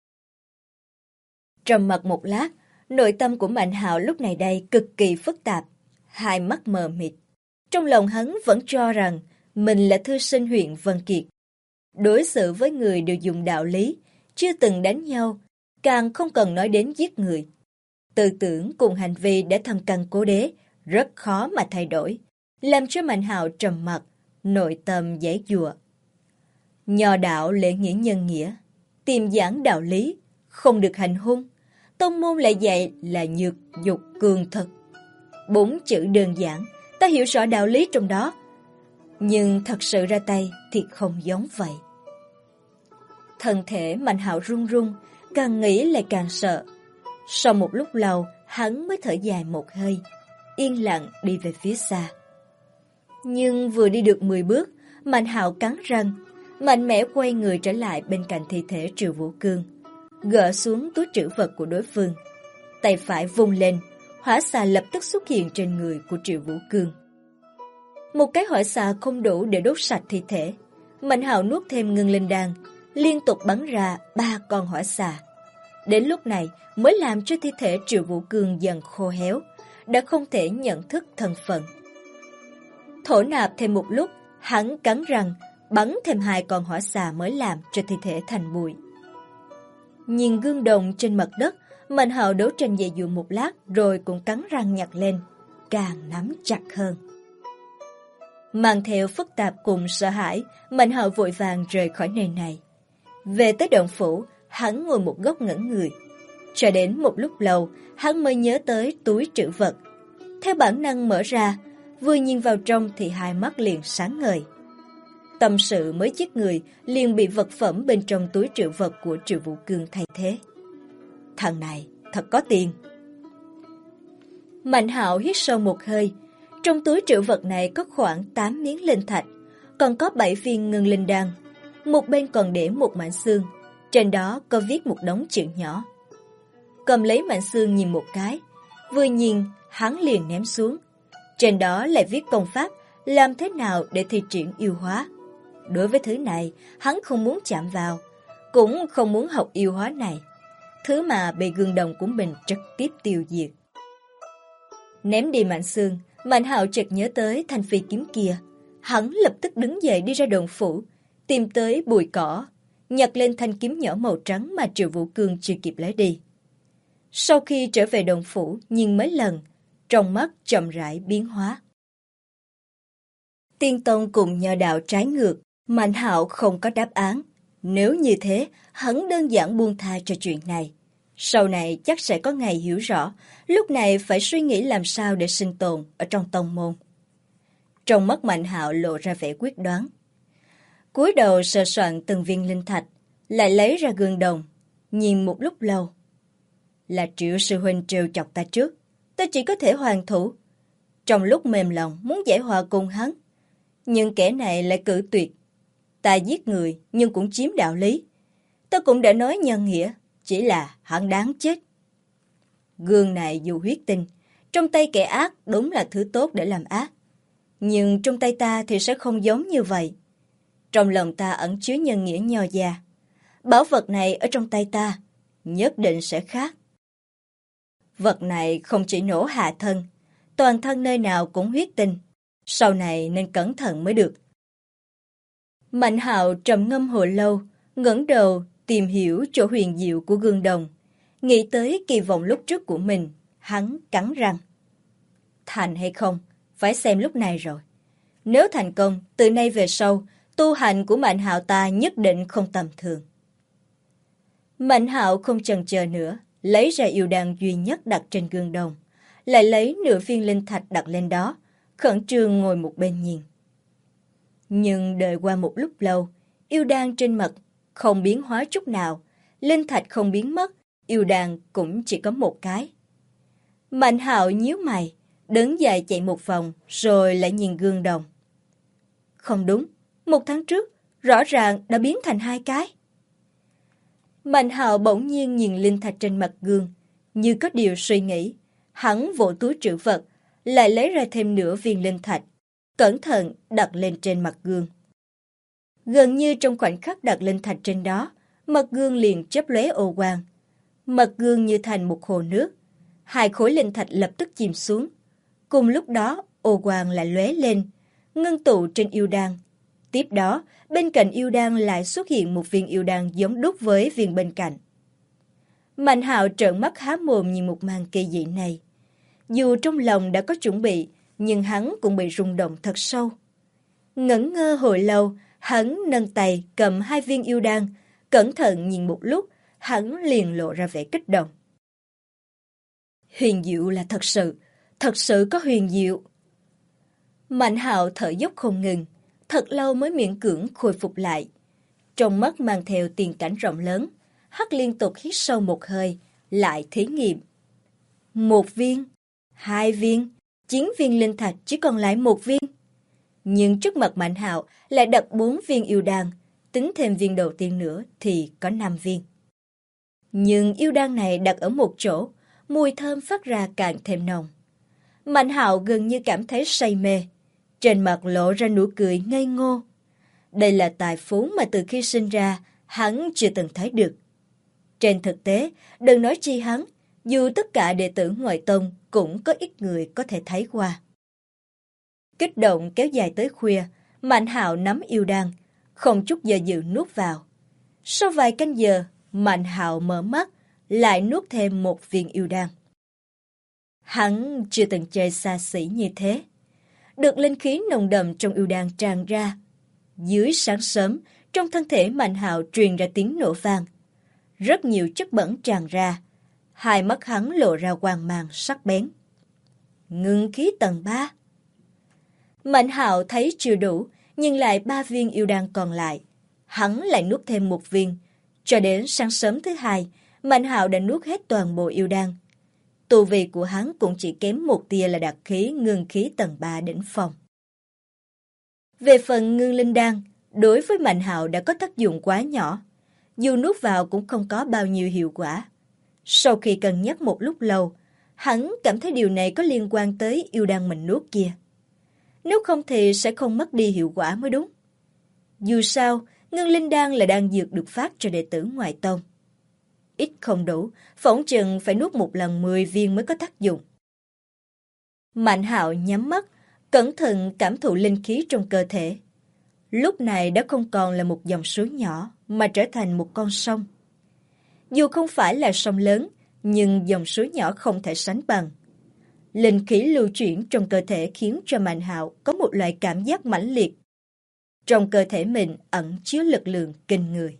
Trầm mặc một lát, nội tâm của Mạnh Hạo lúc này đây cực kỳ phức tạp, hai mắt mờ mịt. Trong lòng hắn vẫn cho rằng mình là thư sinh huyện Vân Kiệt. Đối xử với người đều dùng đạo lý, chưa từng đánh nhau, càng không cần nói đến giết người. Tư tưởng cùng hành vi đã thâm căn cố đế, rất khó mà thay đổi, làm cho Mạnh Hạo trầm mặc, nội tâm giãy giụa. Nho đạo lễ nghĩa nhân nghĩa, tìm giảng đạo lý, không được hành hung. Tông môn lại dạy là nhược dục cường thực. 4 chữ đơn giản, ta hiểu rõ đạo lý trong đó, nhưng thật sự ra tay thì không giống vậy. Thân thể Mạnh Hạo run run, càng nghĩ lại càng sợ. Sau một lúc lâu, hắn mới thở dài một hơi, yên lặng đi về phía xa. Nhưng vừa đi được 10 bước, Mạnh Hạo cắn răng, mạnh mẽ quay người trở lại bên cạnh thi thể Triệu Vũ Cương, gỡ xuống túi trữ vật của đối phương. Tay phải vung lên, hỏa xà lập tức xuất hiện trên người của Triệu Vũ Cương. Một cái hỏa xà không đủ để đốt sạch thi thể. Mạnh Hạo nuốt thêm ngưng linh đan, liên tục bắn ra 3 con hỏa xà. Đến lúc này mới làm cho thi thể Triệu Vũ Cương dần khô héo, đã không thể nhận thức thân phận. Thổ nạp thêm một lúc, hắn cắn răng, bắn thêm 2 con hỏa xà mới làm cho thi thể thành bụi. Nhìn gương đồng trên mặt đất, Mạnh Hạo đấu tranh dậy dụa một lát rồi cũng cắn răng nhặt lên, càng nắm chặt hơn. Mang theo phức tạp cùng sợ hãi, Mạnh Hạo vội vàng rời khỏi nơi này. Về tới động phủ, hắn ngồi một góc ngẩn người. Cho đến một lúc lâu, hắn mới nhớ tới túi trữ vật. Theo bản năng mở ra, vừa nhìn vào trong thì hai mắt liền sáng ngời. Tâm sự mới giết người, liền bị vật phẩm bên trong túi trữ vật của Triệu Vũ Cương thay thế. Thằng này thật có tiền. Mạnh Hạo hít sâu một hơi. Trong túi trữ vật này có khoảng 8 miếng linh thạch, còn có 7 viên ngân linh đan. Một bên còn để một mảnh xương, trên đó có viết một đống chữ nhỏ. Cầm lấy mảnh xương nhìn một cái, vừa nhìn hắn liền ném xuống. Trên đó lại viết công pháp làm thế nào để thi triển yêu hóa. Đối với thứ này, hắn không muốn chạm vào, cũng không muốn học yêu hóa này, thứ mà bị gương đồng của mình trực tiếp tiêu diệt. Ném đi mảnh xương, Mạnh Hạo chợt nhớ tới thanh phi kiếm kia. Hắn lập tức đứng dậy đi ra động phủ, tìm tới bụi cỏ, nhặt lên thanh kiếm nhỏ màu trắng mà Triệu Vũ Cương chưa kịp lấy đi. Sau khi trở về động phủ, nhìn mấy lần, trong mắt chậm rãi biến hóa. Tiên tông cùng nho đạo trái ngược, Mạnh Hạo không có đáp án. Nếu như thế, hắn đơn giản buông tha cho chuyện này. Sau này chắc sẽ có ngày hiểu rõ, lúc này phải suy nghĩ làm sao để sinh tồn ở trong tông môn. Trong mắt Mạnh Hạo lộ ra vẻ quyết đoán. Cúi đầu sờ soạn từng viên linh thạch, lại lấy ra gương đồng, nhìn một lúc lâu. Là Triệu sư huynh trêu chọc ta trước, ta chỉ có thể hoàn thủ. Trong lúc mềm lòng muốn giải hòa cùng hắn, nhưng kẻ này lại cự tuyệt. Ta giết người nhưng cũng chiếm đạo lý. Ta cũng đã nói nhân nghĩa, chỉ là hắn đáng chết. Gương này dù huyết tinh, trong tay kẻ ác đúng là thứ tốt để làm ác. Nhưng trong tay ta thì sẽ không giống như vậy. Trong lòng ta ẩn chứa nhân nghĩa nho già. Bảo vật này ở trong tay ta nhất định sẽ khác. Vật này không chỉ nổ hạ thân, toàn thân nơi nào cũng huyết tinh. Sau này nên cẩn thận mới được. Mạnh Hạo trầm ngâm hồi lâu, ngẩng đầu tìm hiểu chỗ huyền diệu của gương đồng. Nghĩ tới kỳ vọng lúc trước của mình, hắn cắn răng. Thành hay không, phải xem lúc này rồi. Nếu thành công, từ nay về sau, tu hành của Mạnh Hạo ta nhất định không tầm thường. Mạnh Hạo không chần chờ nữa, lấy ra yêu đan duy nhất đặt trên gương đồng, lại lấy nửa viên linh thạch đặt lên đó, khẩn trương ngồi một bên nhìn. Nhưng đợi qua một lúc lâu, yêu đan trên mặt không biến hóa chút nào, linh thạch không biến mất, yêu đan cũng chỉ có một cái. Mạnh Hạo nhíu mày, đứng dậy chạy một vòng, rồi lại nhìn gương đồng. Không đúng, 1 tháng trước, rõ ràng đã biến thành 2 cái. Mạnh Hạo bỗng nhiên nhìn linh thạch trên mặt gương, như có điều suy nghĩ. Hắn vỗ túi trữ vật, lại lấy ra thêm nửa viên linh thạch, cẩn thận đặt lên trên mặt gương. Gần như trong khoảnh khắc đặt linh thạch trên đó, mặt gương liền chớp lóe ô quang. Mặt gương như thành một hồ nước, 2 khối linh thạch lập tức chìm xuống. Cùng lúc đó, ô quang lại lóe lên, ngưng tụ trên yêu đan. Tiếp đó, bên cạnh yêu đan lại xuất hiện một viên yêu đan giống đúc với viên bên cạnh. Mạnh Hạo trợn mắt há mồm nhìn một màn kỳ dị này. Dù trong lòng đã có chuẩn bị, nhưng hắn cũng bị rung động thật sâu. Ngẩn ngơ hồi lâu, hắn nâng tay cầm 2 viên yêu đan, cẩn thận nhìn một lúc, hắn liền lộ ra vẻ kích động. Huyền diệu là thật sự có huyền diệu. Mạnh Hạo thở dốc không ngừng, thật lâu mới miễn cưỡng khôi phục lại. Trong mắt mang theo tiền cảnh rộng lớn, hắn liên tục hít sâu một hơi, lại thí nghiệm. 1 viên, 2 viên, 9 viên linh thạch chỉ còn lại 1 viên. Nhưng trước mặt Mạnh Hạo lại đặt 4 viên yêu đan, tính thêm viên đầu tiên nữa thì có 5 viên. Nhưng yêu đan này đặt ở một chỗ, mùi thơm phát ra càng thêm nồng. Mạnh Hạo gần như cảm thấy say mê, trên mặt lộ ra nụ cười ngây ngô. Đây là tài phú mà từ khi sinh ra, hắn chưa từng thấy được. Trên thực tế, đừng nói chi hắn, dù tất cả đệ tử ngoại tông cũng có ít người có thể thấy qua. Kích động kéo dài tới khuya, Mạnh Hạo nắm yêu đan, không chút do dự nuốt vào. Sau vài canh giờ, Mạnh Hạo mở mắt, lại nuốt thêm một viên yêu đan. Hắn chưa từng chơi xa xỉ như thế. Được linh khí nồng đậm trong yêu đan tràn ra. Dưới sáng sớm, trong thân thể Mạnh Hạo truyền ra tiếng nổ vang. Rất nhiều chất bẩn tràn ra. Hai mắt hắn lộ ra quang mang sắc bén. Ngưng khí tầng 3. Mạnh Hạo thấy chưa đủ, nhưng lại 3 viên yêu đan còn lại. Hắn lại nuốt thêm một viên. Cho đến sáng sớm thứ hai, Mạnh Hạo đã nuốt hết toàn bộ yêu đan. Tu vi của hắn cũng chỉ kém một tia là đạt khí ngưng khí tầng 3 đỉnh phong. Về phần ngưng linh đan, đối với Mạnh Hạo đã có tác dụng quá nhỏ. Dù nuốt vào cũng không có bao nhiêu hiệu quả. Sau khi cân nhắc một lúc lâu, hắn cảm thấy điều này có liên quan tới yêu đan mình nuốt kia. Nếu không thì sẽ không mất đi hiệu quả mới đúng. Dù sao, ngưng linh đan là đan dược được phát cho đệ tử ngoại tông. Ít không đủ, phỏng chừng phải nuốt một lần 10 viên mới có tác dụng. Mạnh Hạo nhắm mắt, cẩn thận cảm thụ linh khí trong cơ thể. Lúc này đã không còn là một dòng suối nhỏ, mà trở thành một con sông. Dù không phải là sông lớn, nhưng dòng suối nhỏ không thể sánh bằng. Linh khí lưu chuyển trong cơ thể khiến cho Mạnh Hạo có một loại cảm giác mãnh liệt. Trong cơ thể mình ẩn chứa lực lượng kinh người.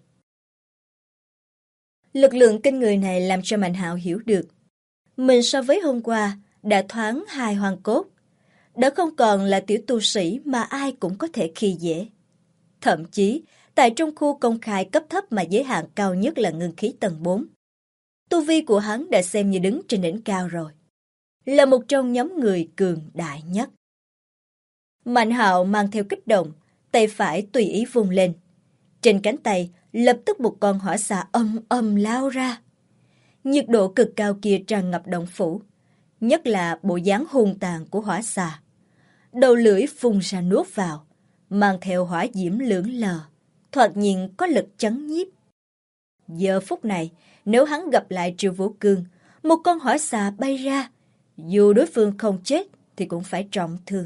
Lực lượng kinh người này làm cho Mạnh Hạo hiểu được. Mình so với hôm qua đã thoáng hai hoàn cốt. Đã không còn là tiểu tu sĩ mà ai cũng có thể khi dễ. Thậm chí, tại trong khu công khai cấp thấp mà giới hạn cao nhất là ngưng khí tầng 4. Tu vi của hắn đã xem như đứng trên đỉnh cao rồi. Là một trong nhóm người cường đại nhất. Mạnh Hạo mang theo kích động, tay phải tùy ý vung lên. Trên cánh tay, lập tức một con hỏa xà âm lao ra. Nhiệt độ cực cao kia tràn ngập động phủ, nhất là bộ dáng hung tàn của hỏa xà. Đầu lưỡi phun ra nuốt vào, mang theo hỏa diễm lượn lờ, thoạt nhìn có lực chấn nhiếp. Giờ phút này, nếu hắn gặp lại Triệu Vũ Cương, một con hỏa xà bay ra, dù đối phương không chết thì cũng phải trọng thương.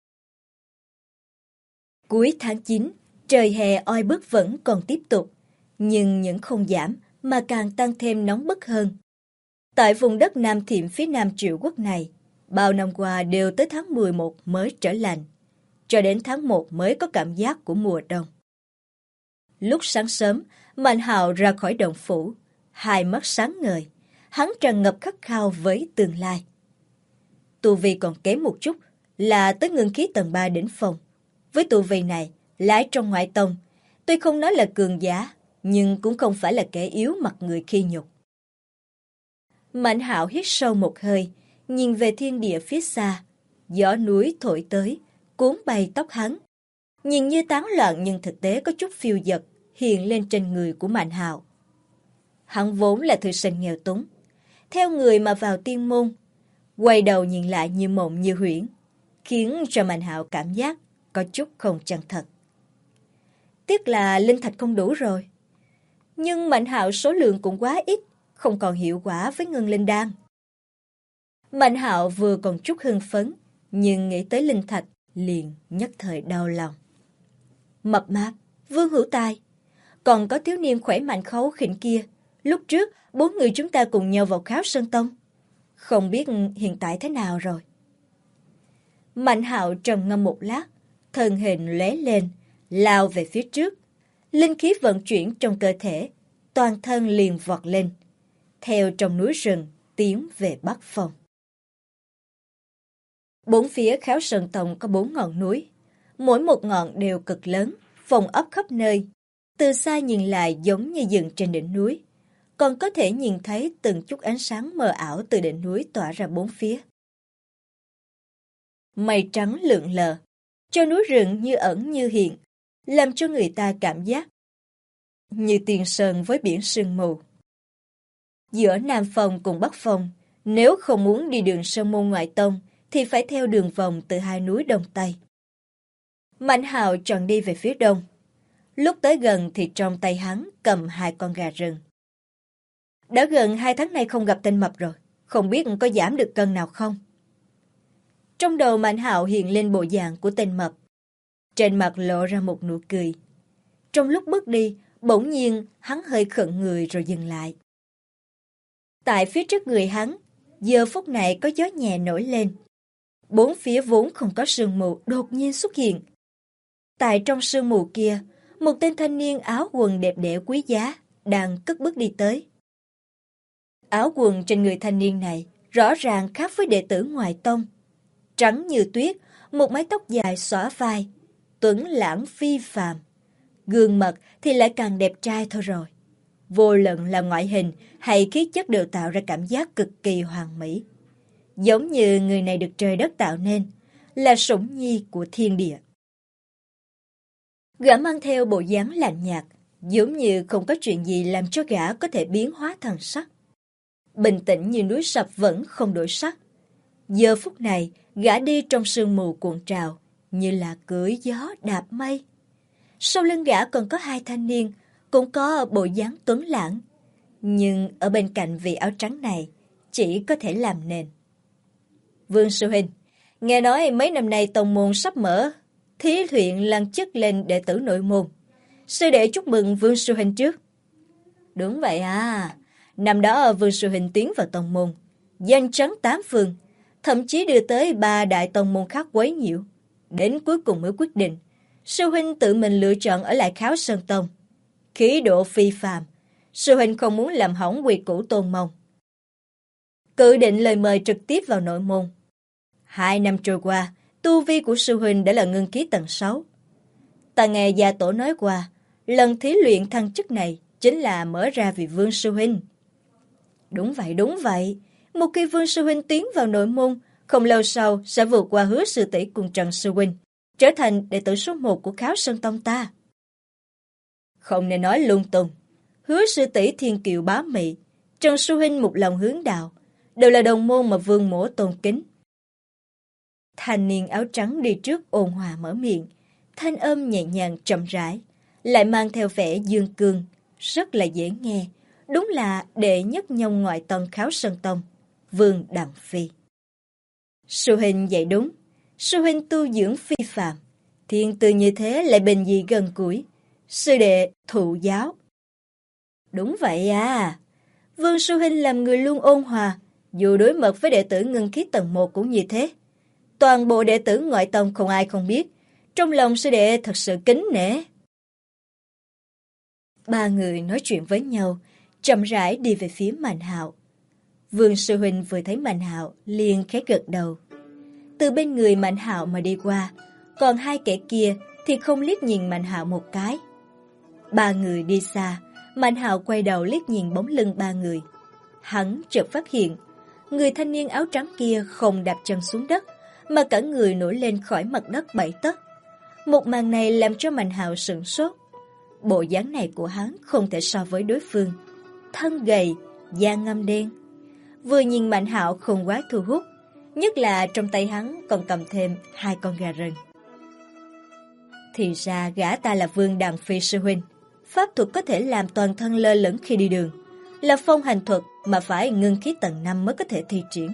Cuối tháng 9, trời hè oi bức vẫn còn tiếp tục, nhưng những không giảm mà càng tăng thêm nóng bức hơn. Tại vùng đất Nam Thiểm phía nam Triệu Quốc này, bao năm qua đều tới tháng 11 mới trở lạnh, cho đến tháng 1 mới có cảm giác của mùa đông. Lúc sáng sớm, Mạnh Hạo ra khỏi động phủ, hai mắt sáng ngời, hắn tràn ngập khát khao với tương lai. Tu vi còn kém một chút là tới ngưng khí tầng 3 đỉnh phong. Với tu vi này, lại trong ngoại tông, tuy không nói là cường giả, nhưng cũng không phải là kẻ yếu mặt người khi nhục. Mạnh Hạo hít sâu một hơi, nhìn về thiên địa phía xa, gió núi thổi tới, cuốn bay tóc hắn. Nhìn như tán loạn nhưng thực tế có chút phiêu dật hiện lên trên người của Mạnh Hạo. Hắn vốn là thư sinh nghèo túng, theo người mà vào tiên môn, quay đầu nhìn lại như mộng như huyễn, khiến cho Mạnh Hạo cảm giác có chút không chân thật. Tiếc là linh thạch không đủ rồi. Nhưng Mạnh Hạo số lượng cũng quá ít, không còn hiệu quả với ngân linh đan. Mạnh Hạo vừa còn chút hưng phấn, nhưng nghĩ tới linh thạch liền nhất thời đau lòng. Mập mạp, Vương Hữu Tài, còn có thiếu niên khỏe mạnh Khấu Khỉnh kia, lúc trước 4 người chúng ta cùng nhau vào Kháo Sơn Tông. Không biết hiện tại thế nào rồi. Mạnh Hạo trầm ngâm một lát, thân hình lóe lên, lao về phía trước. Linh khí vận chuyển trong cơ thể, toàn thân liền vọt lên, theo trong núi rừng tiến về Bắc Phong. Bốn phía Kháo Sơn Tông có 4 ngọn núi, mỗi một ngọn đều cực lớn, phòng ốc khắp nơi. Từ xa nhìn lại giống như dựng trên đỉnh núi, còn có thể nhìn thấy từng chút ánh sáng mờ ảo từ đỉnh núi tỏa ra bốn phía. Mây trắng lượn lờ, cho núi rừng như ẩn như hiện, làm cho người ta cảm giác như tiền sơn với biển sương mù. Giữa Nam Phong cùng Bắc Phong, nếu không muốn đi đường Sơn Môn ngoại tông, thì phải theo đường vòng từ hai núi Đông Tây. Mạnh Hạo chọn đi về phía đông. Lúc tới gần thì trong tay hắn cầm 2 con gà rừng. Đã gần 2 tháng nay không gặp tên mập rồi, không biết có giảm được cân nào không? Trong đầu Mạnh Hạo hiện lên bộ dạng của tên mập. Trên mặt lộ ra một nụ cười. Trong lúc bước đi, bỗng nhiên hắn hơi khựng người rồi dừng lại. Tại phía trước người hắn, giờ phút này có gió nhẹ nổi lên. Bốn phía vốn không có sương mù đột nhiên xuất hiện. Tại trong sương mù kia, một tên thanh niên áo quần đẹp đẽ quý giá đang cất bước đi tới. Áo quần trên người thanh niên này rõ ràng khác với đệ tử ngoại tông. Trắng như tuyết, một mái tóc dài xõa vai, tuấn lãng phi phàm. Gương mặt thì lại càng đẹp trai thôi rồi. Vô luận là ngoại hình hay khí chất đều tạo ra cảm giác cực kỳ hoàn mỹ. Giống như người này được trời đất tạo nên, là sủng nhi của thiên địa. Gã mang theo bộ dáng lạnh nhạt, giống như không có chuyện gì làm cho gã có thể biến hóa thần sắc. Bình tĩnh như núi sập vẫn không đổi sắc. Giờ phút này, gã đi trong sương mù cuộn trào, như là cưỡi gió đạp mây. Sau lưng gã còn có hai thanh niên, cũng có bộ dáng tuấn lãng. Nhưng ở bên cạnh vị áo trắng này, chỉ có thể làm nền. Vương sư huynh, nghe nói mấy năm nay tông môn sắp mở, thí luyện lăng chức lên đệ tử nội môn. Sư đệ chúc mừng Vương sư huynh trước. Đúng vậy à, năm đó Vương sư huynh tiến vào tông môn, danh chấn tám phương, thậm chí đưa tới 3 đại tông môn khác quấy nhiễu. Đến cuối cùng mới quyết định, sư huynh tự mình lựa chọn ở lại Kháo Sơn Tông. Khí độ phi phàm, sư huynh không muốn làm hỏng quy củ tôn môn. Cự định lời mời trực tiếp vào nội môn. 2 năm trôi qua, tu vi của sư huynh đã là ngưng khí tầng 6. Ta nghe gia tổ nói qua, lần thí luyện thăng chức này chính là mở ra vì Vương sư huynh. Đúng vậy. Một khi Vương sư huynh tiến vào nội môn, không lâu sau sẽ vượt qua Hứa sư tỷ cùng Trần sư huynh, trở thành đệ tử số 1 của Kháo Sơn Tông ta. Không nên nói lung tung. Hứa sư tỷ thiên kiều bá mị, Trần sư huynh một lòng hướng đạo, đều là đồng môn mà Vương mỗ tôn kính. Thanh niên áo trắng đi trước ôn hòa mở miệng, thanh âm nhẹ nhàng chậm rãi, lại mang theo vẻ dương cương, rất là dễ nghe. Đúng là đệ nhất nhông ngoại tông Kháo Sơn Tông, Vương Đằng Phi. Sư huynh dạy đúng, sư huynh tu dưỡng phi phàm, thiên tư như thế lại bình dị gần gũi, sư đệ thụ giáo. Đúng vậy à, Vương sư huynh làm người luôn ôn hòa, dù đối mặt với đệ tử ngưng khí tầng 1 cũng như thế. Toàn bộ đệ tử ngoại tông không ai không biết, trong lòng sư đệ thật sự kính nể. 3 người nói chuyện với nhau, chậm rãi đi về phía Mạnh Hạo. Vương sư huynh vừa thấy Mạnh Hạo liền khẽ gật đầu. Từ bên người Mạnh Hạo mà đi qua, còn 2 kẻ kia thì không liếc nhìn Mạnh Hạo một cái. 3 người đi xa, Mạnh Hạo quay đầu liếc nhìn bóng lưng 3 người. Hắn chợt phát hiện, người thanh niên áo trắng kia không đạp chân xuống đất, mà cả người nổi lên khỏi mặt đất 7 tấc. Một màn này làm cho Mạnh Hạo sửng sốt. Bộ dáng này của hắn không thể so với đối phương. Thân gầy, da ngăm đen. Vừa nhìn Mạnh Hạo không quá thu hút, nhất là trong tay hắn còn cầm thêm 2 con gà rừng. Thì ra gã ta là Vương Đằng Phi sư huynh. Pháp thuật có thể làm toàn thân lơ lửng khi đi đường, là phong hành thuật mà phải ngưng khí tầng 5 mới có thể thi triển.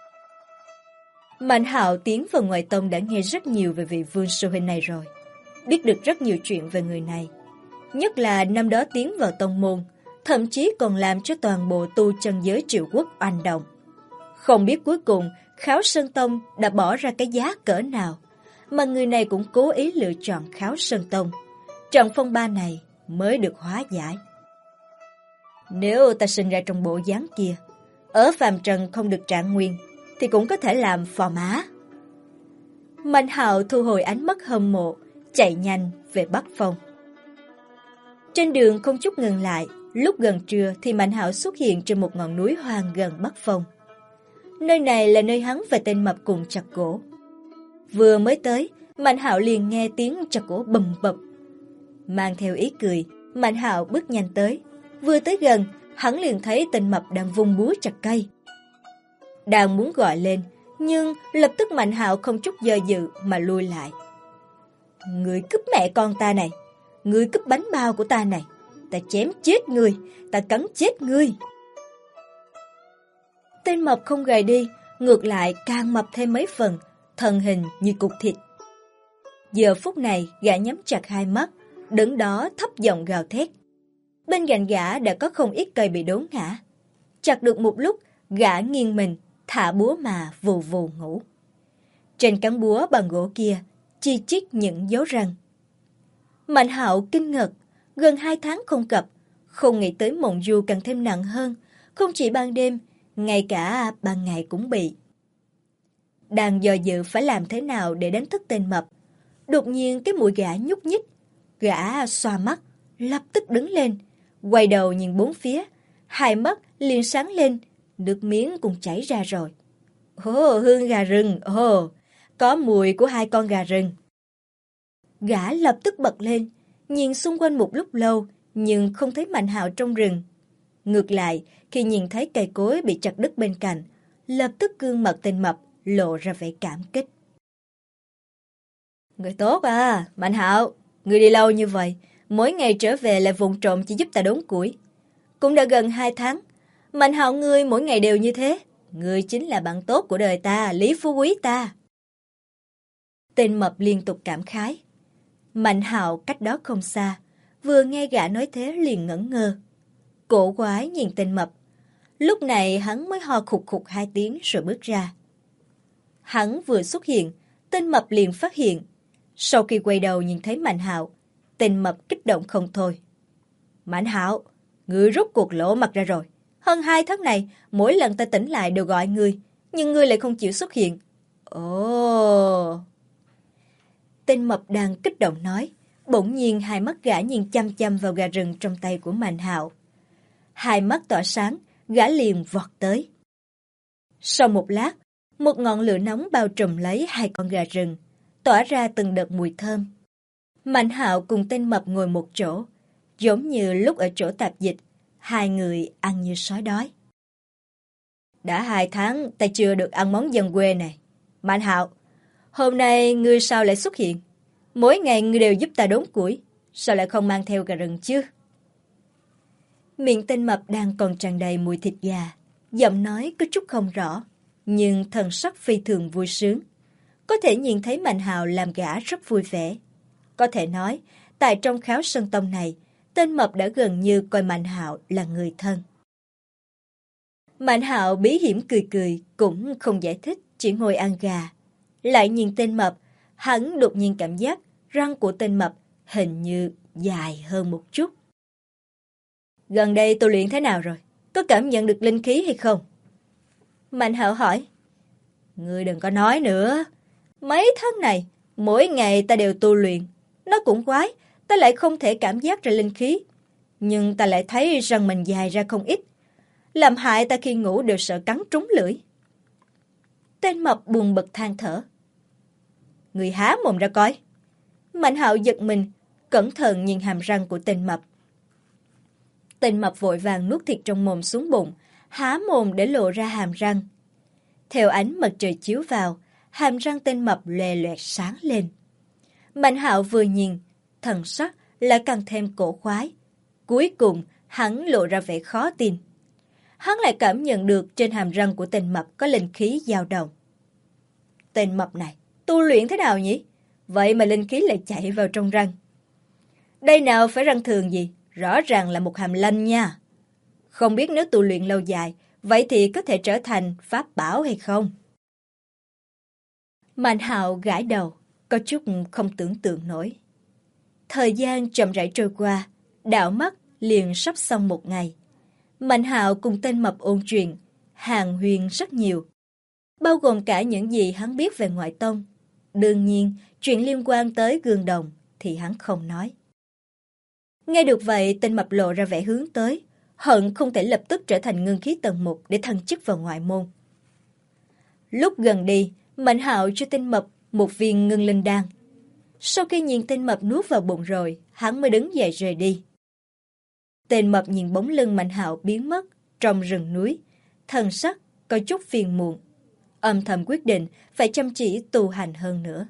Mạnh Hạo tiến vào ngoại tông đã nghe rất nhiều về vị Vương sư huynh này rồi, biết được rất nhiều chuyện về người này. Nhất là năm đó tiến vào tông môn, thậm chí còn làm cho toàn bộ tu chân giới Triệu Quốc oanh động. Không biết cuối cùng Kháo Sơn Tông đã bỏ ra cái giá cỡ nào, mà người này cũng cố ý lựa chọn Kháo Sơn Tông. Trận phong ba này mới được hóa giải. Nếu ta sinh ra trong bộ dáng kia, ở phàm trần không được trạng nguyên, thì cũng có thể làm phò mã. Mạnh Hạo thu hồi ánh mắt hâm mộ, chạy nhanh về Bắc Phong. Trên đường không chút ngừng lại, lúc gần trưa thì Mạnh Hạo xuất hiện trên một ngọn núi hoang gần Bắc Phong. Nơi này là nơi hắn và tên mập cùng chặt gỗ. Vừa mới tới, Mạnh Hạo liền nghe tiếng chặt gỗ bầm bập. Mang theo ý cười, Mạnh Hạo bước nhanh tới. Vừa tới gần, hắn liền thấy tên mập đang vung búa chặt cây. Đang muốn gọi lên, nhưng lập tức Mạnh Hạo không chút do dự mà lui lại. Người cướp mẹ con ta này, người cướp bánh bao của ta này, ta chém chết ngươi, ta cắn chết ngươi. Tên mập không gầy đi, ngược lại càng mập thêm mấy phần, thân hình như cục thịt. Giờ phút này gã nhắm chặt hai mắt, đứng đó thấp giọng gào thét. Bên cạnh gã đã có không ít cây bị đốn ngã. Chặt được một lúc, gã nghiêng mình, thả búa mà vù vù ngủ. Trên cán búa bằng gỗ kia, chi chít những dấu răng. Mạnh Hạo kinh ngạc, gần 2 tháng không gặp, không nghĩ tới mộng du càng thêm nặng hơn, không chỉ ban đêm, ngay cả ban ngày cũng bị. Đang do dự phải làm thế nào để đánh thức tên mập. Đột nhiên cái mũi gã nhúc nhích, gã xoa mắt, lập tức đứng lên, quay đầu nhìn bốn phía, hai mắt liền sáng lên, nước miếng cũng chảy ra rồi. Ồ, hương gà rừng, ồ, có mùi của 2 con gà rừng. Gã lập tức bật lên, nhìn xung quanh một lúc lâu, nhưng không thấy Mạnh Hạo trong rừng. Ngược lại, khi nhìn thấy cây cối bị chặt đứt bên cạnh, lập tức gương mặt tên mập lộ ra vẻ cảm kích. Người tốt à, Mạnh Hạo, người đi lâu như vậy, mỗi ngày trở về lại vụng trộm chỉ giúp ta đốn củi. Cũng đã gần 2 tháng, Mạnh Hạo ngươi mỗi ngày đều như thế, ngươi chính là bạn tốt của đời ta, Lý Phú Quý ta. Tên mập liên tục cảm khái. Mạnh Hạo cách đó không xa, vừa nghe gã nói thế liền ngẩn ngơ. Cổ quái nhìn tên mập. Lúc này hắn mới ho khục khục 2 tiếng rồi bước ra. Hắn vừa xuất hiện, tên mập liền phát hiện. Sau khi quay đầu nhìn thấy Mạnh Hạo, tên mập kích động không thôi. Mạnh Hạo, ngươi rốt cuộc lộ mặt ra rồi. Hơn 2 tháng này, mỗi lần ta tỉnh lại đều gọi ngươi, nhưng ngươi lại không chịu xuất hiện. Ồ! Tên mập đang kích động nói, bỗng nhiên hai mắt gã nhìn chăm chăm vào gà rừng trong tay của Mạnh Hạo. Hai mắt tỏa sáng, gã liền vọt tới. Sau một lát, một ngọn lửa nóng bao trùm lấy 2 con gà rừng, tỏa ra từng đợt mùi thơm. Mạnh Hạo cùng tên mập ngồi một chỗ, giống như lúc ở chỗ tạp dịch, hai người ăn như sói đói. Đã 2 tháng ta chưa được ăn món dân quê này. Mạnh Hạo, hôm nay ngươi sao lại xuất hiện? Mỗi ngày ngươi đều giúp ta đốn củi, sao lại không mang theo gà rừng chứ? Miệng tên mập đang còn tràn đầy mùi thịt gà, giọng nói có chút không rõ, nhưng thần sắc phi thường vui sướng. Có thể nhìn thấy Mạnh Hạo làm gã rất vui vẻ. Có thể nói, tại trong Kháo Sơn Tông này, tên mập đã gần như coi Mạnh Hạo là người thân. Mạnh Hạo bí hiểm cười cười, cũng không giải thích, chỉ ngồi ăn gà. Lại nhìn tên mập, hắn đột nhiên cảm giác răng của tên mập hình như dài hơn một chút. Gần đây tu luyện thế nào rồi? Có cảm nhận được linh khí hay không? Mạnh Hạo hỏi. Ngươi đừng có nói nữa. Mấy tháng này, mỗi ngày ta đều tu luyện. Nó cũng quái, ta lại không thể cảm giác ra linh khí. Nhưng ta lại thấy răng mình dài ra không ít. Làm hại ta khi ngủ đều sợ cắn trúng lưỡi. Tên mập buồn bực than thở. Người há mồm ra coi. Mạnh Hạo giật mình, cẩn thận nhìn hàm răng của tên mập. Tên mập vội vàng nuốt thịt trong mồm xuống bụng, há mồm để lộ ra hàm răng. Theo ánh mặt trời chiếu vào, hàm răng tên mập lòe loẹt sáng lên. Mạnh Hạo vừa nhìn, thần sắc lại càng thêm cổ quái. Cuối cùng, hắn lộ ra vẻ khó tin. Hắn lại cảm nhận được trên hàm răng của tên mập có linh khí dao động. Tên mập này, tu luyện thế nào nhỉ? Vậy mà linh khí lại chạy vào trong răng. Đây nào phải răng thường gì, rõ ràng là một hàm lanh nha. Không biết nếu tu luyện lâu dài, vậy thì có thể trở thành pháp bảo hay không? Mạnh Hạo gãi đầu, có chút không tưởng tượng nổi. Thời gian chậm rãi trôi qua, đảo mắt liền sắp xong một ngày. Mạnh Hạo cùng tên mập ôn chuyện, hàn huyên rất nhiều, bao gồm cả những gì hắn biết về ngoại tông. Đương nhiên, chuyện liên quan tới Gương Đồng thì hắn không nói. Nghe được vậy, tên mập lộ ra vẻ hướng tới, hận không thể lập tức trở thành ngưng khí tầng 1 để thăng chức vào ngoại môn. Lúc gần đi, Mạnh Hạo cho tên mập một viên ngưng linh đan. Sau khi nhìn tên mập nuốt vào bụng rồi, hắn mới đứng dậy rời đi. Tên mập nhìn bóng lưng Mạnh Hạo biến mất trong rừng núi, thần sắc có chút phiền muộn, âm thầm quyết định phải chăm chỉ tu hành hơn nữa.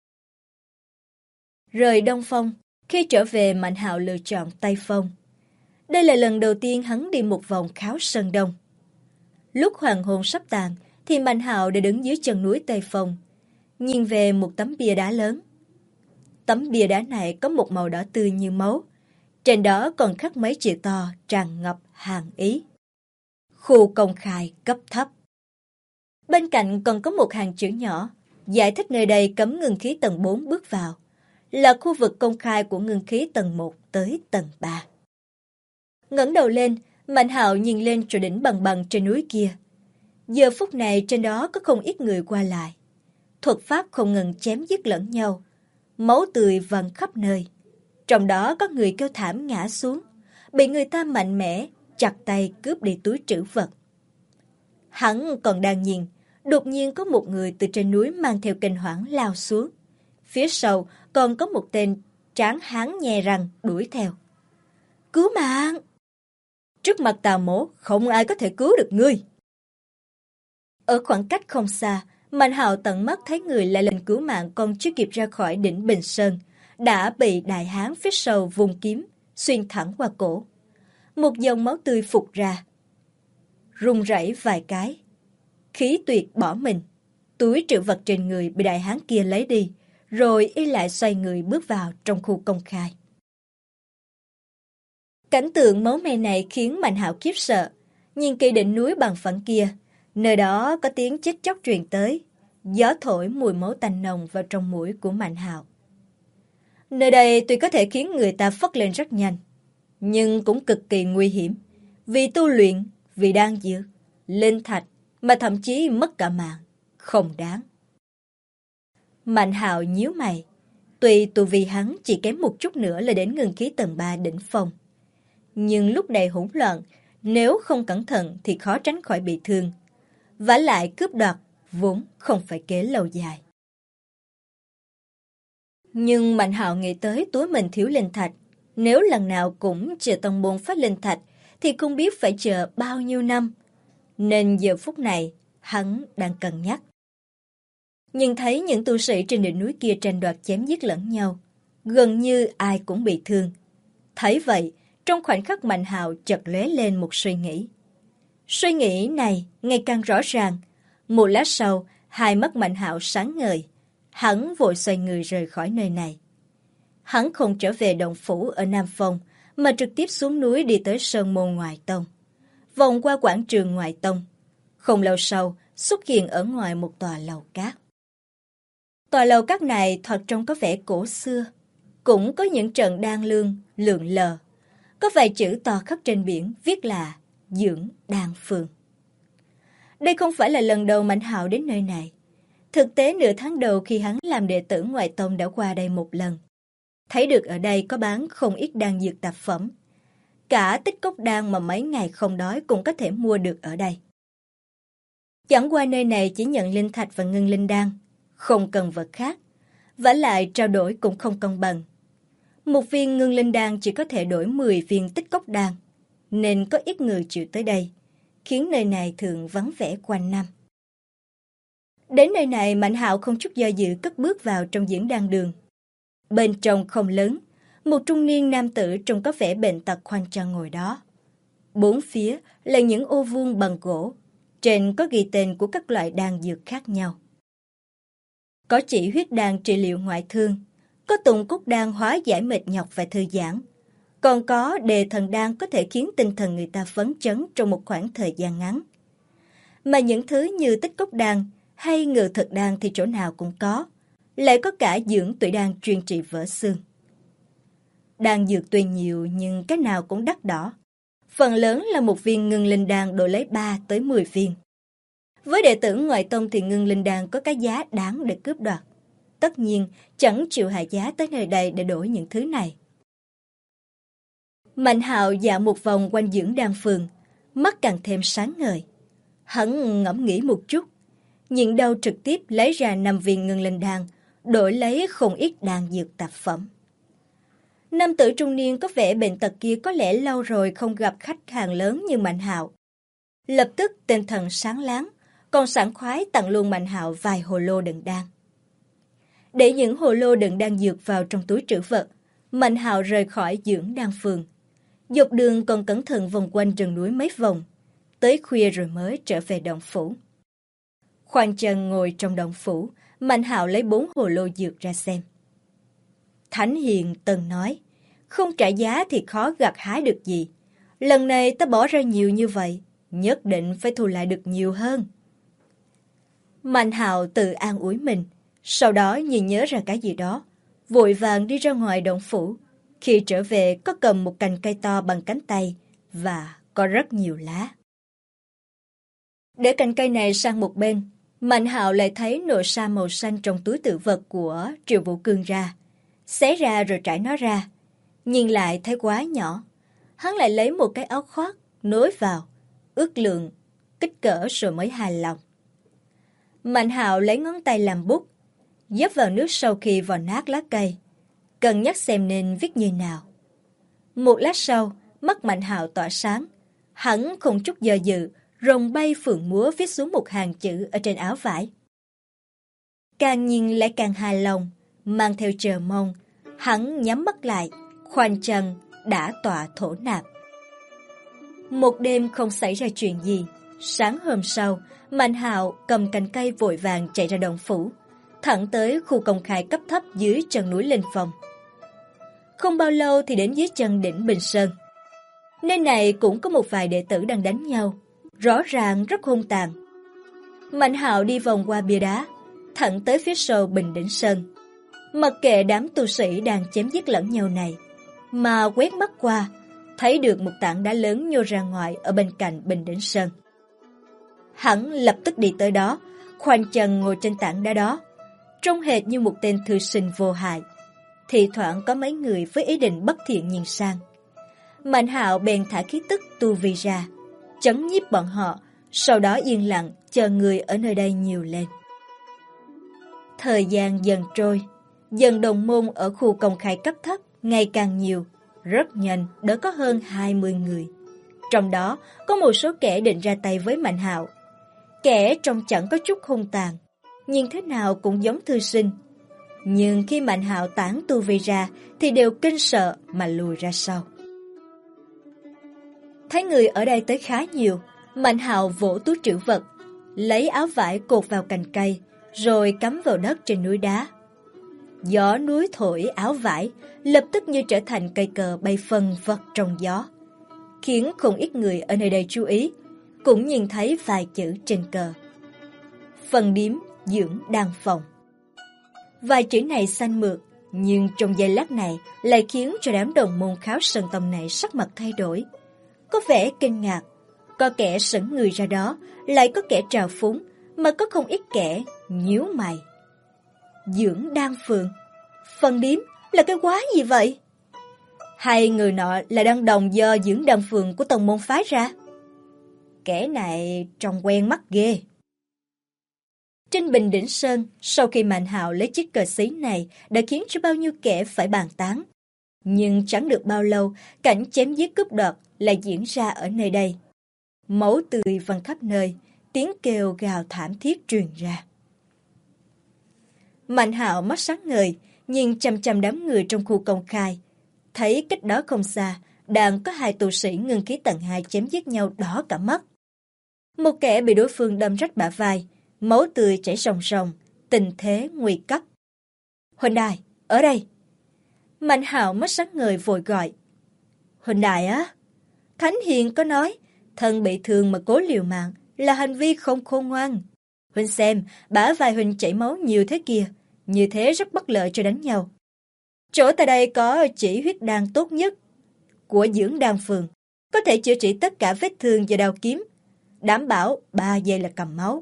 Rời Đông Phong, khi trở về Mạnh Hạo lựa chọn Tây Phong. Đây là lần đầu tiên hắn đi một vòng Kháo Sơn Đông. Lúc hoàng hôn sắp tàn, thì Mạnh Hạo đã đứng dưới chân núi Tây Phong, nhìn về một tấm bia đá lớn. Tấm bia đá này có một màu đỏ tươi như máu, trên đó còn khắc mấy chữ to tràn ngập hàn ý. khu công khai cấp thấp. Bên cạnh còn có một hàng chữ nhỏ, giải thích nơi đây cấm ngưng khí tầng 4 bước vào, là khu vực công khai của ngưng khí tầng 1 tới tầng 3. Ngẩng đầu lên, Mạnh Hạo nhìn lên chỗ đỉnh bằng bằng trên núi kia. Giờ phút này trên đó có không ít người qua lại. Thuật pháp không ngừng chém giết lẫn nhau, máu tươi văng khắp nơi. Trong đó có người kêu thảm ngã xuống, bị người ta mạnh mẽ chặt tay cướp đi túi trữ vật. Hắn còn đang nhìn, đột nhiên có một người từ trên núi mang theo kinh hoảng lao xuống. Phía sau còn có một tên tráng hán nhe răng đuổi theo. Cứu mạng! Trước mặt Tào Mỗ không ai có thể cứu được ngươi. Ở khoảng cách không xa, Mạnh Hạo tận mắt thấy người lại lên cứu mạng còn chưa kịp ra khỏi đỉnh Bình Sơn, đã bị đại hán phía sau vùng kiếm, xuyên thẳng qua cổ. Một dòng máu tươi phụt ra, rung rẩy vài cái. Khí tuyệt bỏ mình, túi trữ vật trên người bị đại hán kia lấy đi, rồi y lại xoay người bước vào trong khu công khai. Cảnh tượng máu me này khiến Mạnh Hạo khiếp sợ, nhìn kỳ đỉnh núi bằng phẳng kia, nơi đó có tiếng chết chóc truyền tới, gió thổi mùi máu tanh nồng vào trong mũi của Mạnh Hạo. Nơi đây tuy có thể khiến người ta phất lên rất nhanh, nhưng cũng cực kỳ nguy hiểm, vì tu luyện, vì đan dược, linh thạch, mà thậm chí mất cả mạng, không đáng. Mạnh Hạo nhíu mày, tuy tu vi hắn chỉ kém một chút nữa là đến ngưng khí tầng 3 đỉnh phong. Nhưng lúc này hỗn loạn, nếu không cẩn thận thì khó tránh khỏi bị thương. Vả lại cướp đoạt, vốn không phải kế lâu dài. Nhưng Mạnh Hạo nghĩ tới túi mình thiếu linh thạch. Nếu lần nào cũng chờ tông môn phát linh thạch, thì không biết phải chờ bao nhiêu năm. Nên giờ phút này, hắn đang cân nhắc. Nhưng thấy những tu sĩ trên đỉnh núi kia tranh đoạt chém giết lẫn nhau, gần như ai cũng bị thương. Thấy vậy, trong khoảnh khắc Mạnh Hạo chợt lóe lên một suy nghĩ. Suy nghĩ này ngày càng rõ ràng. Một lát sau, hai mắt Mạnh Hạo sáng ngời. Hắn vội xoay người rời khỏi nơi này. Hắn không trở về động phủ ở Nam Phong, mà trực tiếp xuống núi đi tới Sơn Môn Ngoại Tông. Vòng qua quảng trường Ngoại Tông. Không lâu sau, xuất hiện ở ngoài một tòa lầu cát. Tòa lầu cát này thật trông có vẻ cổ xưa. Cũng có những trận đan lương, lượn lờ. Có vài chữ to khắc trên biển viết là Dưỡng Đan Phường. Đây không phải là lần đầu Mạnh Hạo đến nơi này. Thực tế nửa tháng đầu khi hắn làm đệ tử ngoại tông đã qua đây một lần. Thấy được ở đây có bán không ít đan dược tạp phẩm. Cả tích cốc đan mà mấy ngày không đói cũng có thể mua được ở đây. Chẳng qua nơi này chỉ nhận linh thạch và ngưng linh đan, không cần vật khác. Vả lại trao đổi cũng không công bằng. Một viên ngưng linh đan chỉ có thể đổi 10 viên tích cốc đan, nên có ít người chịu tới đây, khiến nơi này thường vắng vẻ quanh năm. Đến nơi này, Mạnh Hạo không chút do dự cất bước vào trong diễn đan đường. Bên trong không lớn, một trung niên nam tử trông có vẻ bệnh tật khoanh chân ngồi đó. Bốn phía là những ô vuông bằng gỗ, trên có ghi tên của các loại đan dược khác nhau. Có chỉ huyết đan trị liệu ngoại thương, có tùng cúc đan hóa giải mệt nhọc và thư giãn, còn có đề thần đan có thể khiến tinh thần người ta phấn chấn trong một khoảng thời gian ngắn. Mà những thứ như tích cốc đan hay ngự thực đan thì chỗ nào cũng có, lại có cả dưỡng tụy đan chuyên trị vỡ xương. Đan dược tuy nhiều nhưng cái nào cũng đắt đỏ. Phần lớn là một viên ngưng linh đan đổi lấy 3 tới 10 viên. Với đệ tử ngoại tông thì ngưng linh đan có cái giá đáng để cướp đoạt. Tất nhiên chẳng chịu hạ giá tới nơi đây để đổi những thứ này. Mạnh Hạo dạo một vòng quanh dưỡng đan phường, mắt càng thêm sáng ngời. Hắn ngẫm nghĩ một chút, nhịn đau trực tiếp lấy ra 5 viên ngưng linh đan, đổi lấy không ít đan dược tạp phẩm. Nam tử trung niên có vẻ bệnh tật kia có lẽ lâu rồi không gặp khách hàng lớn như Mạnh Hạo. Lập tức tinh thần sáng láng, còn sảng khoái tặng luôn Mạnh Hạo vài hồ lô đựng đan. Để những hồ lô đựng đan dược vào trong túi trữ vật, Mạnh Hạo rời khỏi dưỡng đan phường. Dọc đường còn cẩn thận vòng quanh rừng núi mấy vòng, tới khuya rồi mới trở về động phủ. Khoanh chân ngồi trong động phủ, Mạnh Hạo lấy 4 hồ lô dược ra xem. Thánh Hiền từng nói, không trả giá thì khó gặt hái được gì. Lần này ta bỏ ra nhiều như vậy, nhất định phải thu lại được nhiều hơn. Mạnh Hạo tự an ủi mình, sau đó nhìn nhớ ra cái gì đó, vội vàng đi ra ngoài động phủ. Khi trở về có cầm một cành cây to bằng cánh tay và có rất nhiều lá. Để cành cây này sang một bên, Mạnh Hạo lại thấy nồi sa màu xanh trong túi trữ vật của Triệu Vũ Cương ra. Xé ra rồi trải nó ra. Nhìn lại thấy quá nhỏ. Hắn lại lấy một cái áo khoác, nối vào, ước lượng, kích cỡ rồi mới hài lòng. Mạnh Hạo lấy ngón tay làm bút, dấp vào nước sau khi vò nát lá cây, cân nhắc xem nên viết như nào. Một lát sau, mắt Mạnh Hạo tỏa sáng. Hắn không chút do dự, rồng bay phượng múa viết xuống một hàng chữ ở trên áo vải. Càng nhìn lại càng hài lòng, mang theo chờ mong, hắn nhắm mắt lại, khoanh chân đã tọa thổ nạp. Một đêm không xảy ra chuyện gì. Sáng hôm sau, Mạnh Hạo cầm cành cây vội vàng chạy ra động phủ, thẳng tới khu công khai cấp thấp dưới chân núi Linh Phong. Không bao lâu thì đến dưới chân đỉnh Bình Sơn. Nơi này cũng có một vài đệ tử đang đánh nhau, rõ ràng rất hung tàn. Mạnh Hạo đi vòng qua bia đá, thẳng tới phía sau Bình Đỉnh Sơn. Mặc kệ đám tu sĩ đang chém giết lẫn nhau này, mà quét mắt qua, thấy được một tảng đá lớn nhô ra ngoài ở bên cạnh Bình Đỉnh Sơn. Hắn lập tức đi tới đó, khoanh chân ngồi trên tảng đá đó, trông hệt như một tên thư sinh vô hại. Thì thoảng có mấy người với ý định bất thiện nhìn sang. Mạnh Hạo bèn thả khí tức tu vi ra, chấn nhiếp bọn họ, sau đó yên lặng chờ người ở nơi đây nhiều lên. Thời gian dần trôi, dần đồng môn ở khu công khai cấp thấp ngày càng nhiều, rất nhanh đã có hơn 20 người. Trong đó có một số kẻ định ra tay với Mạnh Hạo. Kẻ trông chẳng có chút hung tàn, nhìn thế nào cũng giống thư sinh. Nhưng khi Mạnh Hạo tản tu vi ra thì đều kinh sợ mà lùi ra sau. Thấy người ở đây tới khá nhiều, Mạnh Hạo vỗ túi trữ vật, lấy áo vải cột vào cành cây, rồi cắm vào đất trên núi đá. Gió núi thổi áo vải, lập tức như trở thành cây cờ bay phân phật trong gió, khiến không ít người ở nơi đây chú ý, cũng nhìn thấy vài chữ trên cờ: Phần điếm dưỡng đan phòng. Vài chữ này xanh mượt, nhưng trong giây lát này lại khiến cho đám đồng môn Kháo Sơn Tông này sắc mặt thay đổi. Có vẻ kinh ngạc, có kẻ sững người ra đó, lại có kẻ trào phúng, mà có không ít kẻ nhíu mày. Dưỡng đan phường, phần điếm là cái quái gì vậy? Hay người nọ là đan đồng do dưỡng đan phường của tông môn phái ra? Kẻ này trông quen mắt ghê. Trên Bình Đỉnh Sơn, sau khi Mạnh Hạo lấy chiếc cờ xí này đã khiến cho bao nhiêu kẻ phải bàn tán. Nhưng chẳng được bao lâu, cảnh chém giết cướp đoạt lại diễn ra ở nơi đây. Máu tươi văng khắp nơi, tiếng kêu gào thảm thiết truyền ra. Mạnh Hạo mắt sáng ngời, nhìn chằm chằm đám người trong khu công khai. Thấy cách đó không xa, đang có hai tu sĩ ngưng khí tầng 2 chém giết nhau đỏ cả mắt. Một kẻ bị đối phương đâm rách bả vai, máu tươi chảy ròng ròng, tình thế nguy cấp. Huynh đài, ở đây. Mạnh Hạo mắt sáng ngời vội gọi. Huynh đài á? Thánh Hiền có nói, thân bị thương mà cố liều mạng là hành vi không khôn ngoan. Huynh xem, bả vai huynh chảy máu nhiều thế kia, như thế rất bất lợi cho đánh nhau. Chỗ tại đây có chỉ huyết đan tốt nhất của dưỡng đan phường, có thể chữa trị tất cả vết thương do đao kiếm, đảm bảo 3 giây là cầm máu.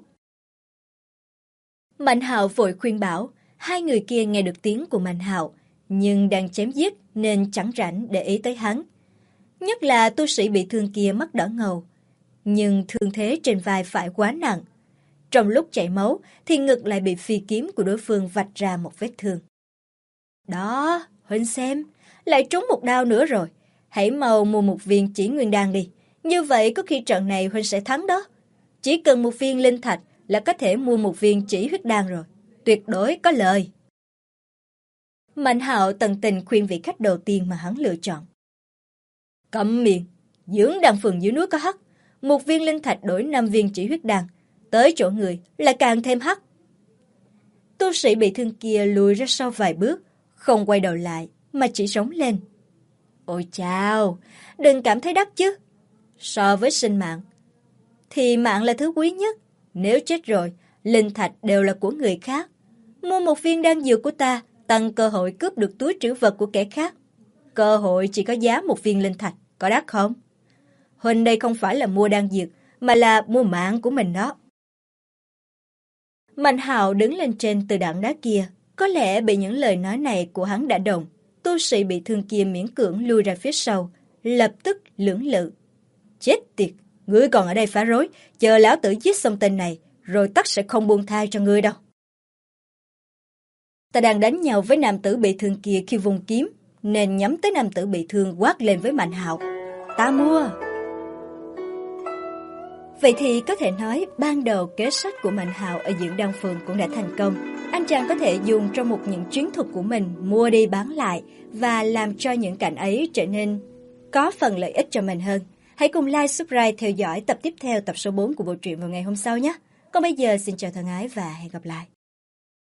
Mạnh Hạo vội khuyên bảo, hai người kia nghe được tiếng của Mạnh Hạo, nhưng đang chém giết nên chẳng rảnh để ý tới hắn. Nhất là tu sĩ bị thương kia mắt đỏ ngầu, nhưng thương thế trên vai phải quá nặng. Trong lúc chảy máu thì ngực lại bị phi kiếm của đối phương vạch ra một vết thương. Đó, huynh xem, lại trúng một đao nữa rồi. Hãy mau mua một viên chỉ nguyên đan đi, như vậy có khi trận này huynh sẽ thắng đó. Chỉ cần một viên linh thạch là có thể mua một viên chỉ huyết đan rồi, tuyệt đối có lời. Mạnh Hạo tận tình khuyên vị khách đầu tiên mà hắn lựa chọn. Câm miệng, dưỡng đan phường dưới núi có hắc, một viên linh thạch đổi 5 viên chỉ huyết đan, tới chỗ người là càng thêm hắc. Tu sĩ bị thương kia lùi ra sau vài bước, không quay đầu lại mà chỉ rống lên. Ôi chao, đừng cảm thấy đắt chứ. So với sinh mạng, thì mạng là thứ quý nhất. Nếu chết rồi, linh thạch đều là của người khác. Mua một viên đan dược của ta, tăng cơ hội cướp được túi trữ vật của kẻ khác. Cơ hội chỉ có giá một viên linh thạch, có đắt không? Huỳnh đây không phải là mua đan dược, mà là mua mạng của mình đó. Mạnh Hạo đứng lên trên từ đạn đá kia, có lẽ bị những lời nói này của hắn đã động. Tu sĩ bị thương kia miễn cưỡng lui ra phía sau, lập tức lưỡng lự. Chết tiệt, ngươi còn ở đây phá rối, chờ lão tử giết xong tên này, rồi tất sẽ không buông tha cho ngươi đâu. Ta đang đánh nhau với nam tử bị thương kia khi vùng kiếm, nên nhắm tới nam tử bị thương quát lên với Mạnh Hạo. Ta mua! Vậy thì có thể nói ban đầu kế sách của Mạnh Hạo ở Dưỡng Đan Phường cũng đã thành công. Anh chàng có thể dùng trong một những chiến thuật của mình mua đi bán lại và làm cho những cảnh ấy trở nên có phần lợi ích cho mình hơn. Hãy cùng like, subscribe, theo dõi tập tiếp theo tập số 4 của bộ truyện vào ngày hôm sau nhé. Còn bây giờ xin chào thân ái và hẹn gặp lại.